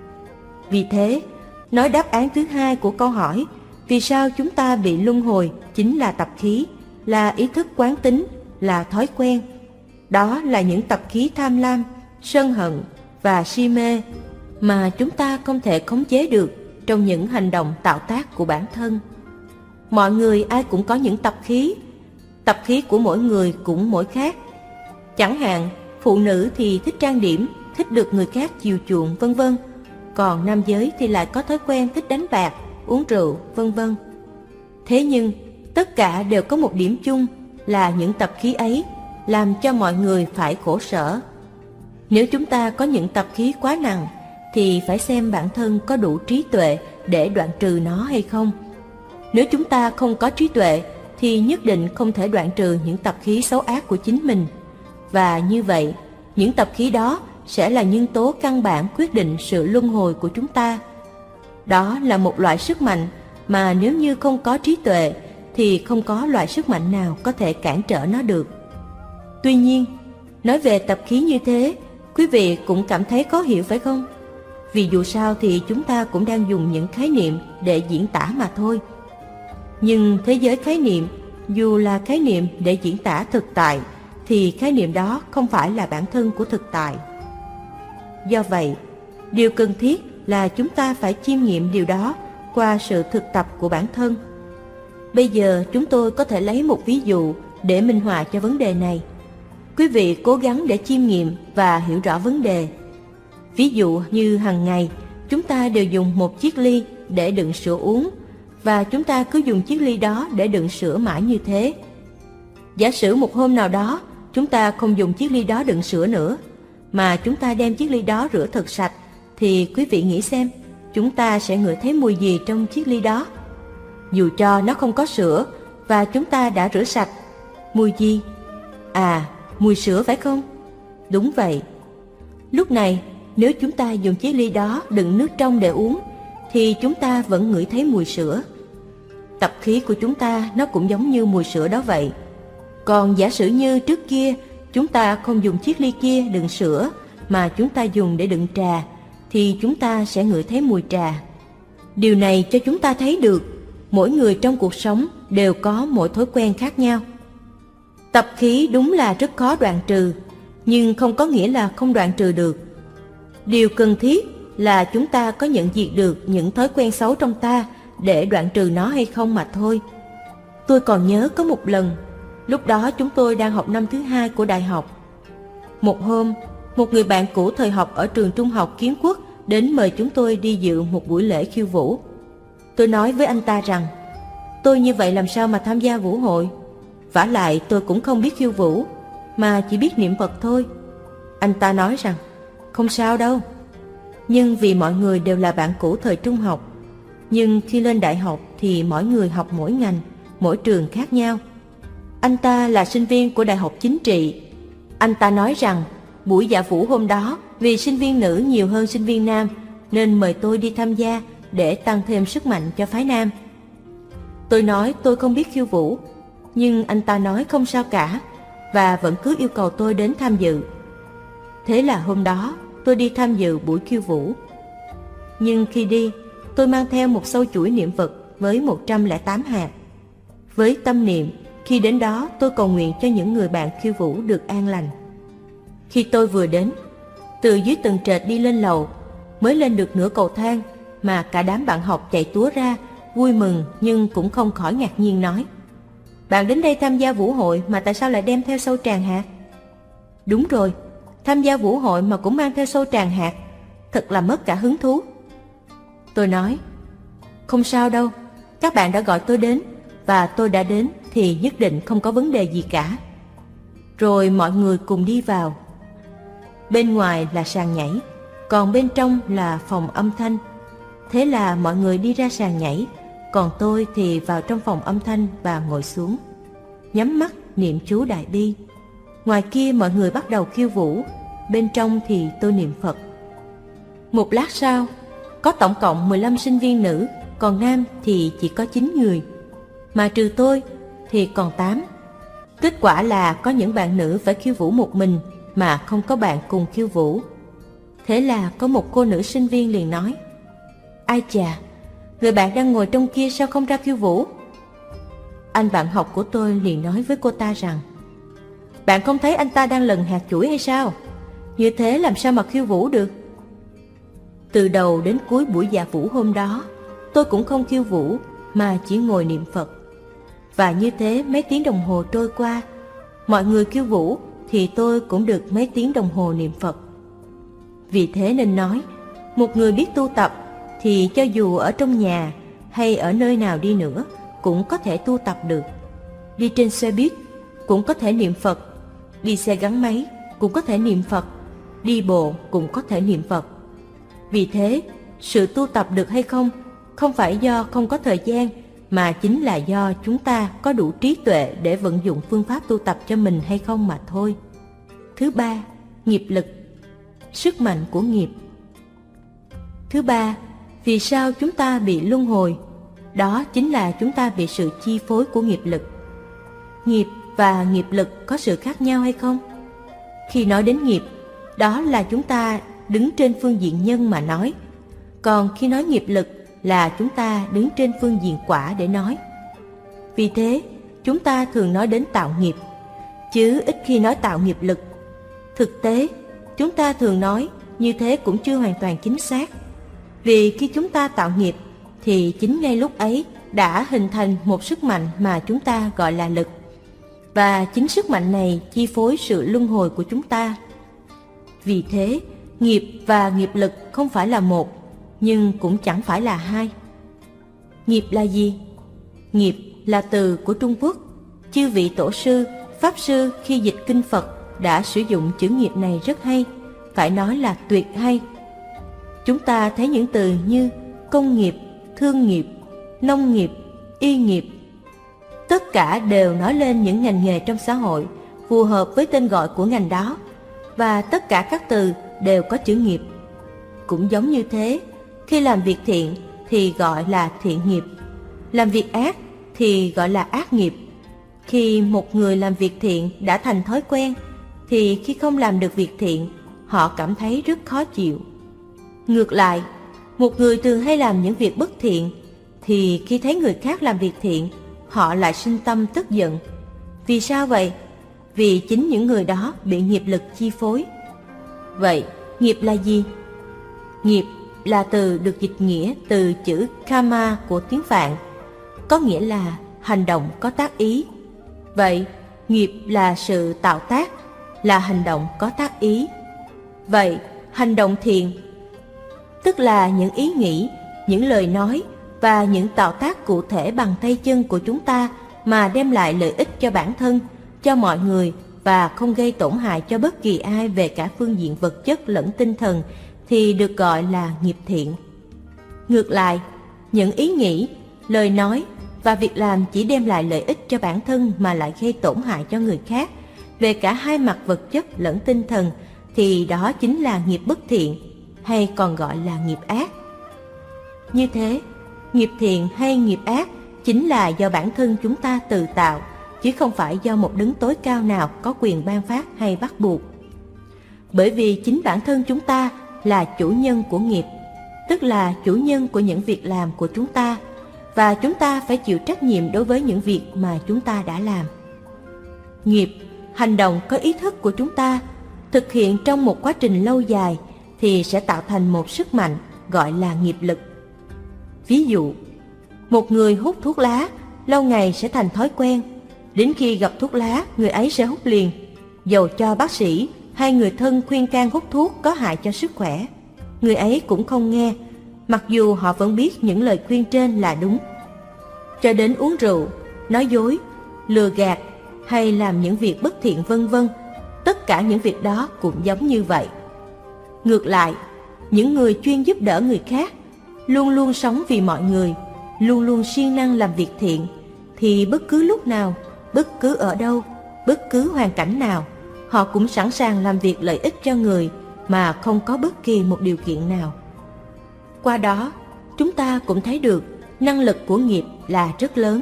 Vì thế, nói đáp án thứ hai của câu hỏi vì sao chúng ta bị luân hồi chính là tập khí, là ý thức quán tính, là thói quen. Đó là những tập khí tham lam, sân hận và si mê mà chúng ta không thể khống chế được trong những hành động tạo tác của bản thân. Mọi người ai cũng có những tập khí, tập khí của mỗi người cũng mỗi khác. Chẳng hạn, phụ nữ thì thích trang điểm, thích được người khác chiều chuộng, vân vân. Còn nam giới thì lại có thói quen thích đánh bạc, uống rượu, vân vân. Thế nhưng, tất cả đều có một điểm chung là những tập khí ấy làm cho mọi người phải khổ sở. Nếu chúng ta có những tập khí quá nặng, thì phải xem bản thân có đủ trí tuệ để đoạn trừ nó hay không. Nếu chúng ta không có trí tuệ, thì nhất định không thể đoạn trừ những tập khí xấu ác của chính mình. Và như vậy, những tập khí đó sẽ là nhân tố căn bản quyết định sự luân hồi của chúng ta. Đó là một loại sức mạnh mà nếu như không có trí tuệ, thì không có loại sức mạnh nào có thể cản trở nó được. Tuy nhiên, nói về tập khí như thế, quý vị cũng cảm thấy khó hiểu phải không? vì dù sao thì chúng ta cũng đang dùng những khái niệm để diễn tả mà thôi. Nhưng thế giới khái niệm, dù là khái niệm để diễn tả thực tại, thì khái niệm đó không phải là bản thân của thực tại. Do vậy, điều cần thiết là chúng ta phải chiêm nghiệm điều đó qua sự thực tập của bản thân. Bây giờ chúng tôi có thể lấy một ví dụ để minh họa cho vấn đề này. Quý vị cố gắng để chiêm nghiệm và hiểu rõ vấn đề. Ví dụ như hàng ngày, chúng ta đều dùng một chiếc ly để đựng sữa uống, và chúng ta cứ dùng chiếc ly đó để đựng sữa mãi như thế. Giả sử một hôm nào đó, chúng ta không dùng chiếc ly đó đựng sữa nữa, mà chúng ta đem chiếc ly đó rửa thật sạch, thì quý vị nghĩ xem, chúng ta sẽ ngửi thấy mùi gì trong chiếc ly đó? Dù cho nó không có sữa và chúng ta đã rửa sạch, mùi gì? À, mùi sữa phải không? Đúng vậy. Lúc này, nếu chúng ta dùng chiếc ly đó đựng nước trong để uống, thì chúng ta vẫn ngửi thấy mùi sữa. Tập khí của chúng ta nó cũng giống như mùi sữa đó vậy. Còn giả sử như trước kia chúng ta không dùng chiếc ly kia đựng sữa, mà chúng ta dùng để đựng trà, thì chúng ta sẽ ngửi thấy mùi trà. Điều này cho chúng ta thấy được mỗi người trong cuộc sống đều có mỗi thói quen khác nhau. Tập khí đúng là rất khó đoạn trừ, nhưng không có nghĩa là không đoạn trừ được. Điều cần thiết là chúng ta có nhận diện được những thói quen xấu trong ta để đoạn trừ nó hay không mà thôi. Tôi còn nhớ có một lần, lúc đó chúng tôi đang học năm thứ hai của đại học. Một hôm, một người bạn cũ thời học ở trường trung học Kiến Quốc đến mời chúng tôi đi dự một buổi lễ khiêu vũ. Tôi nói với anh ta rằng, tôi như vậy làm sao mà tham gia vũ hội? Vả lại tôi cũng không biết khiêu vũ, mà chỉ biết niệm Phật thôi. Anh ta nói rằng, không sao đâu. Nhưng vì mọi người đều là bạn cũ thời trung học, nhưng khi lên đại học thì mỗi người học mỗi ngành, mỗi trường khác nhau. Anh ta là sinh viên của Đại học Chính trị. Anh ta nói rằng buổi dạ vũ hôm đó vì sinh viên nữ nhiều hơn sinh viên nam, nên mời tôi đi tham gia để tăng thêm sức mạnh cho phái nam. Tôi nói tôi không biết khiêu vũ, nhưng anh ta nói không sao cả, và vẫn cứ yêu cầu tôi đến tham dự. Thế là hôm đó tôi đi tham dự buổi khiêu vũ. Nhưng khi đi, tôi mang theo một sâu chuỗi niệm Phật với một trăm lẻ tám hạt. Với tâm niệm, khi đến đó tôi cầu nguyện cho những người bạn khiêu vũ được an lành. Khi tôi vừa đến, từ dưới tầng trệt đi lên lầu, mới lên được nửa cầu thang mà cả đám bạn học chạy túa ra, vui mừng nhưng cũng không khỏi ngạc nhiên nói, bạn đến đây tham gia vũ hội mà tại sao lại đem theo sâu tràng hạt? Đúng rồi, tham gia vũ hội mà cũng mang theo sâu tràng hạt, thật là mất cả hứng thú. Tôi nói, không sao đâu, các bạn đã gọi tôi đến, và tôi đã đến thì nhất định không có vấn đề gì cả. Rồi mọi người cùng đi vào. Bên ngoài là sàn nhảy, còn bên trong là phòng âm thanh. Thế là mọi người đi ra sàn nhảy, còn tôi thì vào trong phòng âm thanh và ngồi xuống, nhắm mắt niệm chú Đại Bi. Ngoài kia mọi người bắt đầu khiêu vũ, bên trong thì tôi niệm Phật. Một lát sau, có tổng cộng mười lăm sinh viên nữ, còn nam thì chỉ có chín người, mà trừ tôi thì còn tám. Kết quả là có những bạn nữ phải khiêu vũ một mình mà không có bạn cùng khiêu vũ. Thế là có một cô nữ sinh viên liền nói, ai chà, người bạn đang ngồi trong kia sao không ra khiêu vũ? Anh bạn học của tôi liền nói với cô ta rằng, bạn không thấy anh ta đang lần hạt chuỗi hay sao? Như thế làm sao mà khiêu vũ được? Từ đầu đến cuối buổi dạ vũ hôm đó, tôi cũng không khiêu vũ mà chỉ ngồi niệm Phật. Và như thế mấy tiếng đồng hồ trôi qua, mọi người khiêu vũ thì tôi cũng được mấy tiếng đồng hồ niệm Phật. Vì thế nên nói, một người biết tu tập thì cho dù ở trong nhà hay ở nơi nào đi nữa cũng có thể tu tập được. Đi trên xe buýt cũng có thể niệm Phật, đi xe gắn máy cũng có thể niệm Phật, đi bộ cũng có thể niệm Phật. Vì thế, sự tu tập được hay không, không phải do không có thời gian, mà chính là do chúng ta có đủ trí tuệ để vận dụng phương pháp tu tập cho mình hay không mà thôi. Thứ ba, nghiệp lực, sức mạnh của nghiệp. Thứ ba, vì sao chúng ta bị luân hồi? Đó chính là chúng ta bị sự chi phối của nghiệp lực. Nghiệp và nghiệp lực có sự khác nhau hay không? Khi nói đến nghiệp, đó là chúng ta đứng trên phương diện nhân mà nói, còn khi nói nghiệp lực là chúng ta đứng trên phương diện quả để nói. Vì thế, chúng ta thường nói đến tạo nghiệp, chứ ít khi nói tạo nghiệp lực. Thực tế, chúng ta thường nói như thế cũng chưa hoàn toàn chính xác. Vì khi chúng ta tạo nghiệp, thì chính ngay lúc ấy đã hình thành một sức mạnh mà chúng ta gọi là lực. Và chính sức mạnh này chi phối sự luân hồi của chúng ta. Vì thế, nghiệp và nghiệp lực không phải là một, nhưng cũng chẳng phải là hai. Nghiệp là gì? Nghiệp là từ của Trung Quốc. Chư vị tổ sư, pháp sư khi dịch kinh Phật đã sử dụng chữ nghiệp này rất hay, phải nói là tuyệt hay. Chúng ta thấy những từ như công nghiệp, thương nghiệp, nông nghiệp, y nghiệp. Tất cả đều nói lên những ngành nghề trong xã hội phù hợp với tên gọi của ngành đó, và tất cả các từ đều có chữ nghiệp. Cũng giống như thế, khi làm việc thiện thì gọi là thiện nghiệp, làm việc ác thì gọi là ác nghiệp. Khi một người làm việc thiện đã thành thói quen, thì khi không làm được việc thiện, họ cảm thấy rất khó chịu. Ngược lại, một người thường hay làm những việc bất thiện, thì khi thấy người khác làm việc thiện, họ lại sinh tâm tức giận. Vì sao vậy? Vì chính những người đó bị nghiệp lực chi phối. Vậy, nghiệp là gì? Nghiệp là từ được dịch nghĩa từ chữ karma của tiếng Phạn, có nghĩa là hành động có tác ý. Vậy, nghiệp là sự tạo tác, là hành động có tác ý. Vậy, hành động thiện, tức là những ý nghĩ, những lời nói và những tạo tác cụ thể bằng tay chân của chúng ta mà đem lại lợi ích cho bản thân, cho mọi người và không gây tổn hại cho bất kỳ ai về cả phương diện vật chất lẫn tinh thần, thì được gọi là nghiệp thiện. Ngược lại, những ý nghĩ, lời nói và việc làm chỉ đem lại lợi ích cho bản thân mà lại gây tổn hại cho người khác về cả hai mặt vật chất lẫn tinh thần, thì đó chính là nghiệp bất thiện, hay còn gọi là nghiệp ác. Như thế, nghiệp thiện hay nghiệp ác chính là do bản thân chúng ta tự tạo, chứ không phải do một đấng tối cao nào có quyền ban phát hay bắt buộc. Bởi vì chính bản thân chúng ta là chủ nhân của nghiệp, tức là chủ nhân của những việc làm của chúng ta, và chúng ta phải chịu trách nhiệm đối với những việc mà chúng ta đã làm. Nghiệp, hành động có ý thức của chúng ta, thực hiện trong một quá trình lâu dài thì sẽ tạo thành một sức mạnh gọi là nghiệp lực. Ví dụ, một người hút thuốc lá, lâu ngày sẽ thành thói quen. Đến khi gặp thuốc lá, người ấy sẽ hút liền, dầu cho bác sĩ hay người thân khuyên can hút thuốc có hại cho sức khỏe, người ấy cũng không nghe, mặc dù họ vẫn biết những lời khuyên trên là đúng. Cho đến uống rượu, nói dối, lừa gạt hay làm những việc bất thiện vân vân, tất cả những việc đó cũng giống như vậy. Ngược lại, những người chuyên giúp đỡ người khác, luôn luôn sống vì mọi người, luôn luôn siêng năng làm việc thiện, thì bất cứ lúc nào, bất cứ ở đâu, bất cứ hoàn cảnh nào, họ cũng sẵn sàng làm việc lợi ích cho người mà không có bất kỳ một điều kiện nào. Qua đó, chúng ta cũng thấy được năng lực của nghiệp là rất lớn.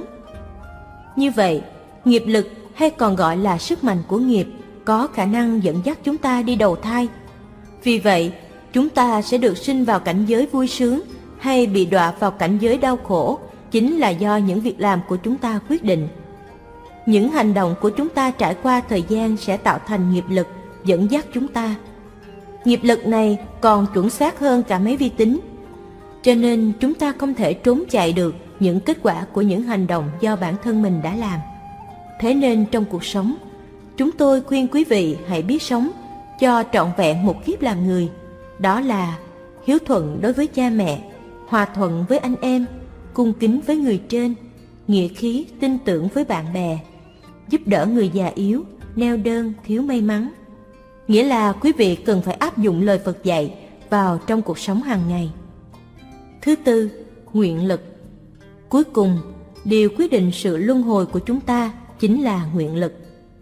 Như vậy, nghiệp lực hay còn gọi là sức mạnh của nghiệp có khả năng dẫn dắt chúng ta đi đầu thai. Vì vậy, chúng ta sẽ được sinh vào cảnh giới vui sướng hay bị đọa vào cảnh giới đau khổ chính là do những việc làm của chúng ta quyết định. Những hành động của chúng ta trải qua thời gian sẽ tạo thành nghiệp lực dẫn dắt chúng ta. Nghiệp lực này còn chuẩn xác hơn cả máy vi tính, cho nên chúng ta không thể trốn chạy được những kết quả của những hành động do bản thân mình đã làm. Thế nên trong cuộc sống, chúng tôi khuyên quý vị hãy biết sống cho trọn vẹn một kiếp làm người. Đó là hiếu thuận đối với cha mẹ, hòa thuận với anh em, cung kính với người trên, nghĩa khí tin tưởng với bạn bè, giúp đỡ người già yếu, neo đơn, thiếu may mắn. Nghĩa là quý vị cần phải áp dụng lời Phật dạy vào trong cuộc sống hàng ngày. Thứ tư, nguyện lực. Cuối cùng, điều quyết định sự luân hồi của chúng ta chính là nguyện lực.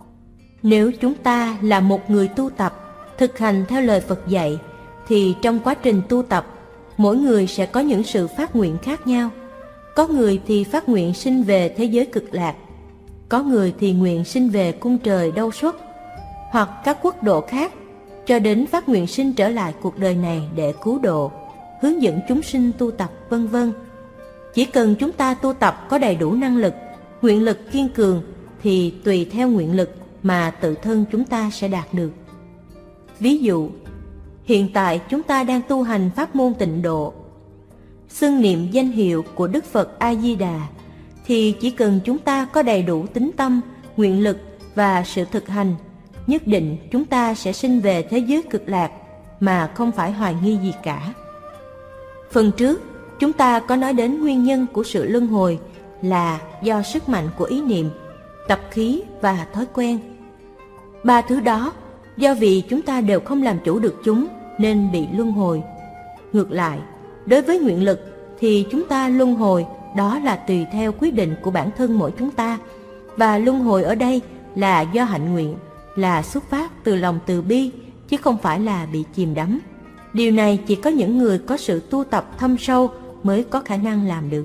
Nếu chúng ta là một người tu tập, thực hành theo lời Phật dạy, thì trong quá trình tu tập, mỗi người sẽ có những sự phát nguyện khác nhau. Có người thì phát nguyện sinh về thế giới cực lạc, có người thì nguyện sinh về cung trời Đâu Xuất, hoặc các quốc độ khác, cho đến phát nguyện sinh trở lại cuộc đời này để cứu độ, hướng dẫn chúng sinh tu tập, vân vân. Chỉ cần chúng ta tu tập có đầy đủ năng lực, nguyện lực kiên cường, thì tùy theo nguyện lực mà tự thân chúng ta sẽ đạt được. Ví dụ, hiện tại chúng ta đang tu hành pháp môn tịnh độ, xưng niệm danh hiệu của Đức Phật A-di-đà, thì chỉ cần chúng ta có đầy đủ tín tâm, nguyện lực và sự thực hành, nhất định chúng ta sẽ sinh về thế giới cực lạc mà không phải hoài nghi gì cả. Phần trước, chúng ta có nói đến nguyên nhân của sự luân hồi là do sức mạnh của ý niệm, tập khí và thói quen. Ba thứ đó, do vì chúng ta đều không làm chủ được chúng nên bị luân hồi. Ngược lại, đối với nguyện lực thì chúng ta luân hồi đó là tùy theo quyết định của bản thân mỗi chúng ta. Và luân hồi ở đây là do hạnh nguyện, là xuất phát từ lòng từ bi, chứ không phải là bị chìm đắm. Điều này chỉ có những người có sự tu tập thâm sâu mới có khả năng làm được.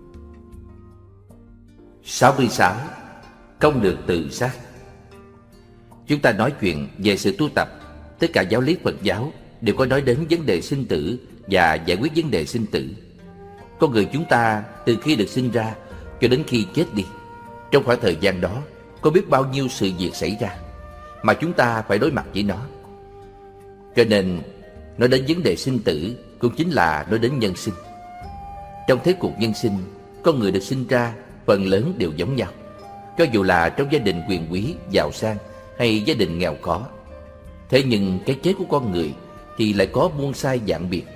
sáu mươi sáu. Không được tự sát. Chúng ta nói chuyện về sự tu tập, tất cả giáo lý Phật giáo đều có nói đến vấn đề sinh tử và giải quyết vấn đề sinh tử. Con người chúng ta từ khi được sinh ra cho đến khi chết đi, trong khoảng thời gian đó có biết bao nhiêu sự việc xảy ra mà chúng ta phải đối mặt với nó. Cho nên nói đến vấn đề sinh tử cũng chính là nói đến nhân sinh. Trong thế cuộc nhân sinh, con người được sinh ra phần lớn đều giống nhau, cho dù là trong gia đình quyền quý, giàu sang hay gia đình nghèo khó. Thế nhưng cái chết của con người thì lại có muôn sai dạng biệt.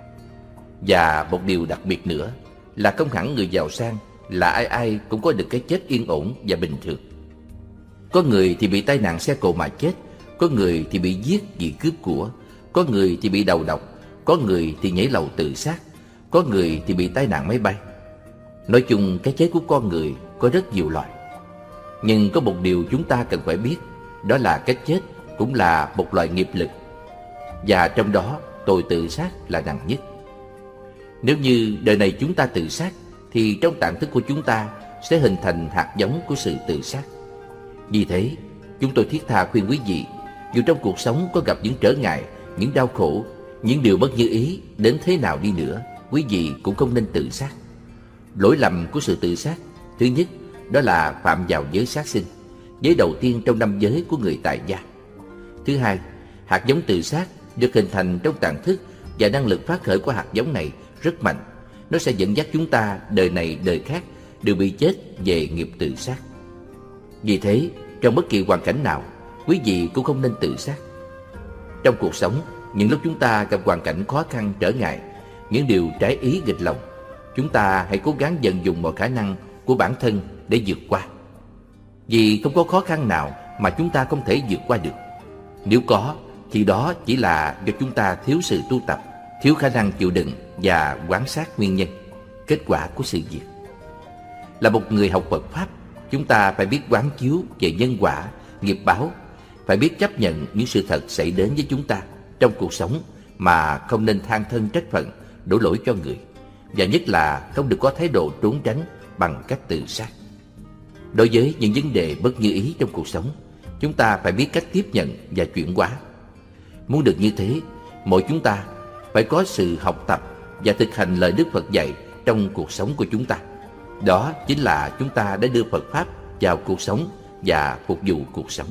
Và một điều đặc biệt nữa là không hẳn người giàu sang là ai ai cũng có được cái chết yên ổn và bình thường. Có người thì bị tai nạn xe cộ mà chết, có người thì bị giết vì cướp của, có người thì bị đầu độc, có người thì nhảy lầu tự sát, có người thì bị tai nạn máy bay. Nói chung cái chết của con người có rất nhiều loại. Nhưng có một điều chúng ta cần phải biết, đó là cái chết cũng là một loại nghiệp lực. Và trong đó tội tự sát là nặng nhất. Nếu như đời này chúng ta tự sát, thì trong tạng thức của chúng ta sẽ hình thành hạt giống của sự tự sát. Vì thế, chúng tôi thiết tha khuyên quý vị, dù trong cuộc sống có gặp những trở ngại, những đau khổ, những điều bất như ý đến thế nào đi nữa, quý vị cũng không nên tự sát. Lỗi lầm của sự tự sát, thứ nhất, đó là phạm vào giới sát sinh, giới đầu tiên trong năm giới của người tại gia. Thứ hai, hạt giống tự sát được hình thành trong tạng thức và năng lực phát khởi của hạt giống này rất mạnh. Nó sẽ dẫn dắt chúng ta đời này đời khác đều bị chết về nghiệp tự sát. Vì thế, trong bất kỳ hoàn cảnh nào, quý vị cũng không nên tự sát. Trong cuộc sống, những lúc chúng ta gặp hoàn cảnh khó khăn, trở ngại, những điều trái ý nghịch lòng, chúng ta hãy cố gắng vận dụng mọi khả năng của bản thân để vượt qua. Vì không có khó khăn nào mà chúng ta không thể vượt qua được. Nếu có, thì đó chỉ là do chúng ta thiếu sự tu tập, thiếu khả năng chịu đựng và quan sát nguyên nhân, kết quả của sự việc. Là một người học Phật Pháp, chúng ta phải biết quán chiếu về nhân quả, nghiệp báo, phải biết chấp nhận những sự thật xảy đến với chúng ta trong cuộc sống mà không nên than thân trách phận, đổ lỗi cho người. Và nhất là không được có thái độ trốn tránh bằng cách tự sát. Đối với những vấn đề bất như ý trong cuộc sống, chúng ta phải biết cách tiếp nhận và chuyển hóa. Muốn được như thế, mỗi chúng ta phải có sự học tập và thực hành lời Đức Phật dạy trong cuộc sống của chúng ta. Đó chính là chúng ta đã đưa Phật Pháp vào cuộc sống và phục vụ cuộc sống.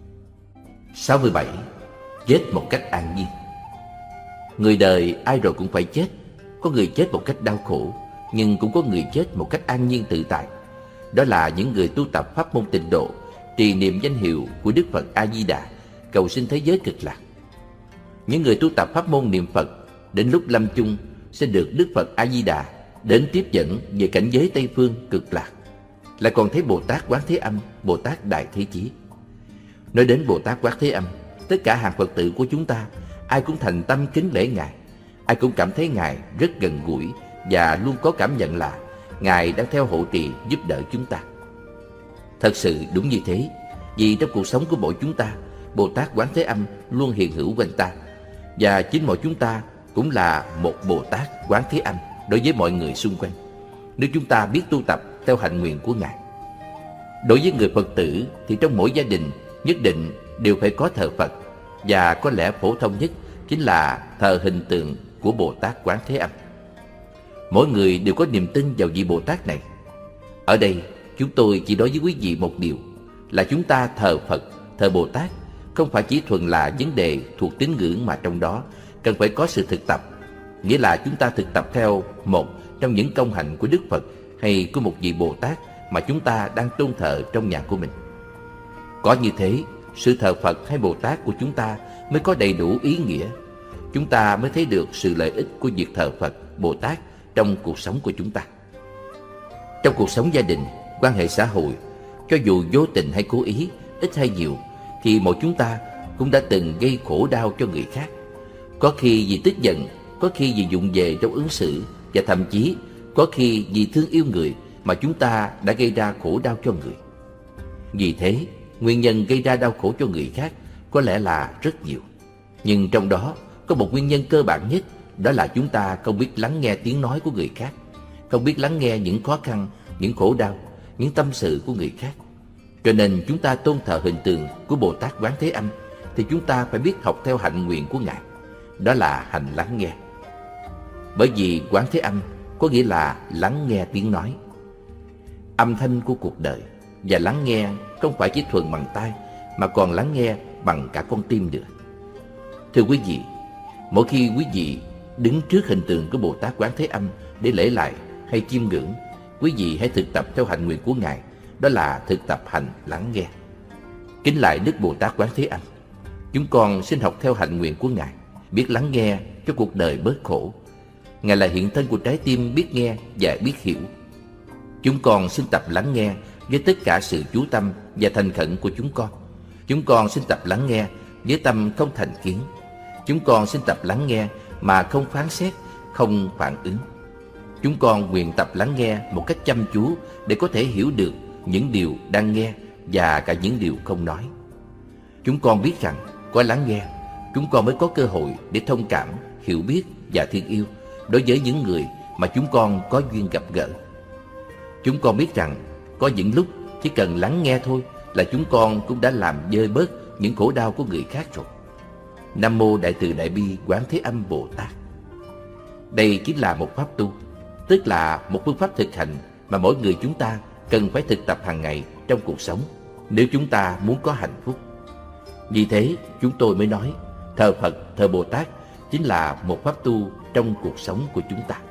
sáu mươi bảy. Chết một cách an nhiên. Người đời ai rồi cũng phải chết. Có người chết một cách đau khổ, nhưng cũng có người chết một cách an nhiên tự tại. Đó là những người tu tập pháp môn tịnh độ, trì niệm danh hiệu của Đức Phật A-di-đà, cầu xin thế giới cực lạc. Những người tu tập pháp môn niệm Phật đến lúc lâm chung sẽ được Đức Phật A-di-đà đến tiếp dẫn về cảnh giới Tây Phương cực lạc. Lại còn thấy Bồ Tát Quán Thế Âm, Bồ Tát Đại Thế Chí. Nói đến Bồ Tát Quán Thế Âm, tất cả hàng Phật tử của chúng ta ai cũng thành tâm kính lễ Ngài, ai cũng cảm thấy Ngài rất gần gũi và luôn có cảm nhận là Ngài đang theo hộ trì giúp đỡ chúng ta. Thật sự đúng như thế, vì trong cuộc sống của mỗi chúng ta, Bồ Tát Quán Thế Âm luôn hiện hữu quanh ta, và chính mỗi chúng ta cũng là một Bồ Tát Quán Thế Âm đối với mọi người xung quanh, nếu chúng ta biết tu tập theo hạnh nguyện của Ngài. Đối với người Phật tử thì trong mỗi gia đình nhất định đều phải có thờ Phật, và có lẽ phổ thông nhất chính là thờ hình tượng của Bồ Tát Quán Thế Âm. Mỗi người đều có niềm tin vào vị Bồ Tát này. Ở đây chúng tôi chỉ nói với quý vị một điều là chúng ta thờ Phật, thờ Bồ Tát không phải chỉ thuần là vấn đề thuộc tín ngưỡng, mà trong đó cần phải có sự thực tập. Nghĩa là chúng ta thực tập theo một trong những công hạnh của Đức Phật hay của một vị Bồ Tát mà chúng ta đang tôn thờ trong nhà của mình. Có như thế, sự thờ Phật hay Bồ Tát của chúng ta mới có đầy đủ ý nghĩa. Chúng ta mới thấy được sự lợi ích của việc thờ Phật, Bồ Tát trong cuộc sống của chúng ta. Trong cuộc sống gia đình, quan hệ xã hội, cho dù vô tình hay cố ý, ít hay nhiều, thì mỗi chúng ta cũng đã từng gây khổ đau cho người khác. Có khi vì tức giận, có khi vì vụng về trong ứng xử, và thậm chí có khi vì thương yêu người mà chúng ta đã gây ra khổ đau cho người. Vì thế, nguyên nhân gây ra đau khổ cho người khác có lẽ là rất nhiều. Nhưng trong đó có một nguyên nhân cơ bản nhất, đó là chúng ta không biết lắng nghe tiếng nói của người khác, không biết lắng nghe những khó khăn, những khổ đau, những tâm sự của người khác. Cho nên chúng ta tôn thờ hình tượng của Bồ Tát Quán Thế Âm thì chúng ta phải biết học theo hạnh nguyện của Ngài, đó là hành lắng nghe. Bởi vì Quán Thế Âm có nghĩa là lắng nghe tiếng nói, âm thanh của cuộc đời. Và lắng nghe không phải chỉ thuần bằng tai, mà còn lắng nghe bằng cả con tim nữa. Thưa quý vị, mỗi khi quý vị đứng trước hình tượng của Bồ Tát Quán Thế Âm để lễ lại hay chiêm ngưỡng, quý vị hãy thực tập theo hạnh nguyện của Ngài, đó là thực tập hành lắng nghe. Kính lại Đức Bồ Tát Quán Thế Âm, chúng con xin học theo hạnh nguyện của Ngài, biết lắng nghe cho cuộc đời bớt khổ. Ngài là hiện thân của trái tim biết nghe và biết hiểu. Chúng con xin tập lắng nghe với tất cả sự chú tâm và thành khẩn của chúng con. Chúng con xin tập lắng nghe với tâm không thành kiến. Chúng con xin tập lắng nghe mà không phán xét, không phản ứng. Chúng con nguyện tập lắng nghe một cách chăm chú để có thể hiểu được những điều đang nghe và cả những điều không nói. Chúng con biết rằng có lắng nghe, chúng con mới có cơ hội để thông cảm, hiểu biết và thương yêu đối với những người mà chúng con có duyên gặp gỡ. Chúng con biết rằng có những lúc chỉ cần lắng nghe thôi là chúng con cũng đã làm vơi bớt những khổ đau của người khác rồi. Nam Mô Đại Từ Đại Bi Quán Thế Âm Bồ Tát. Đây chính là một pháp tu, tức là một phương pháp thực hành mà mỗi người chúng ta cần phải thực tập hàng ngày trong cuộc sống nếu chúng ta muốn có hạnh phúc. Vì thế chúng tôi mới nói thờ Phật, thờ Bồ Tát chính là một pháp tu trong cuộc sống của chúng ta.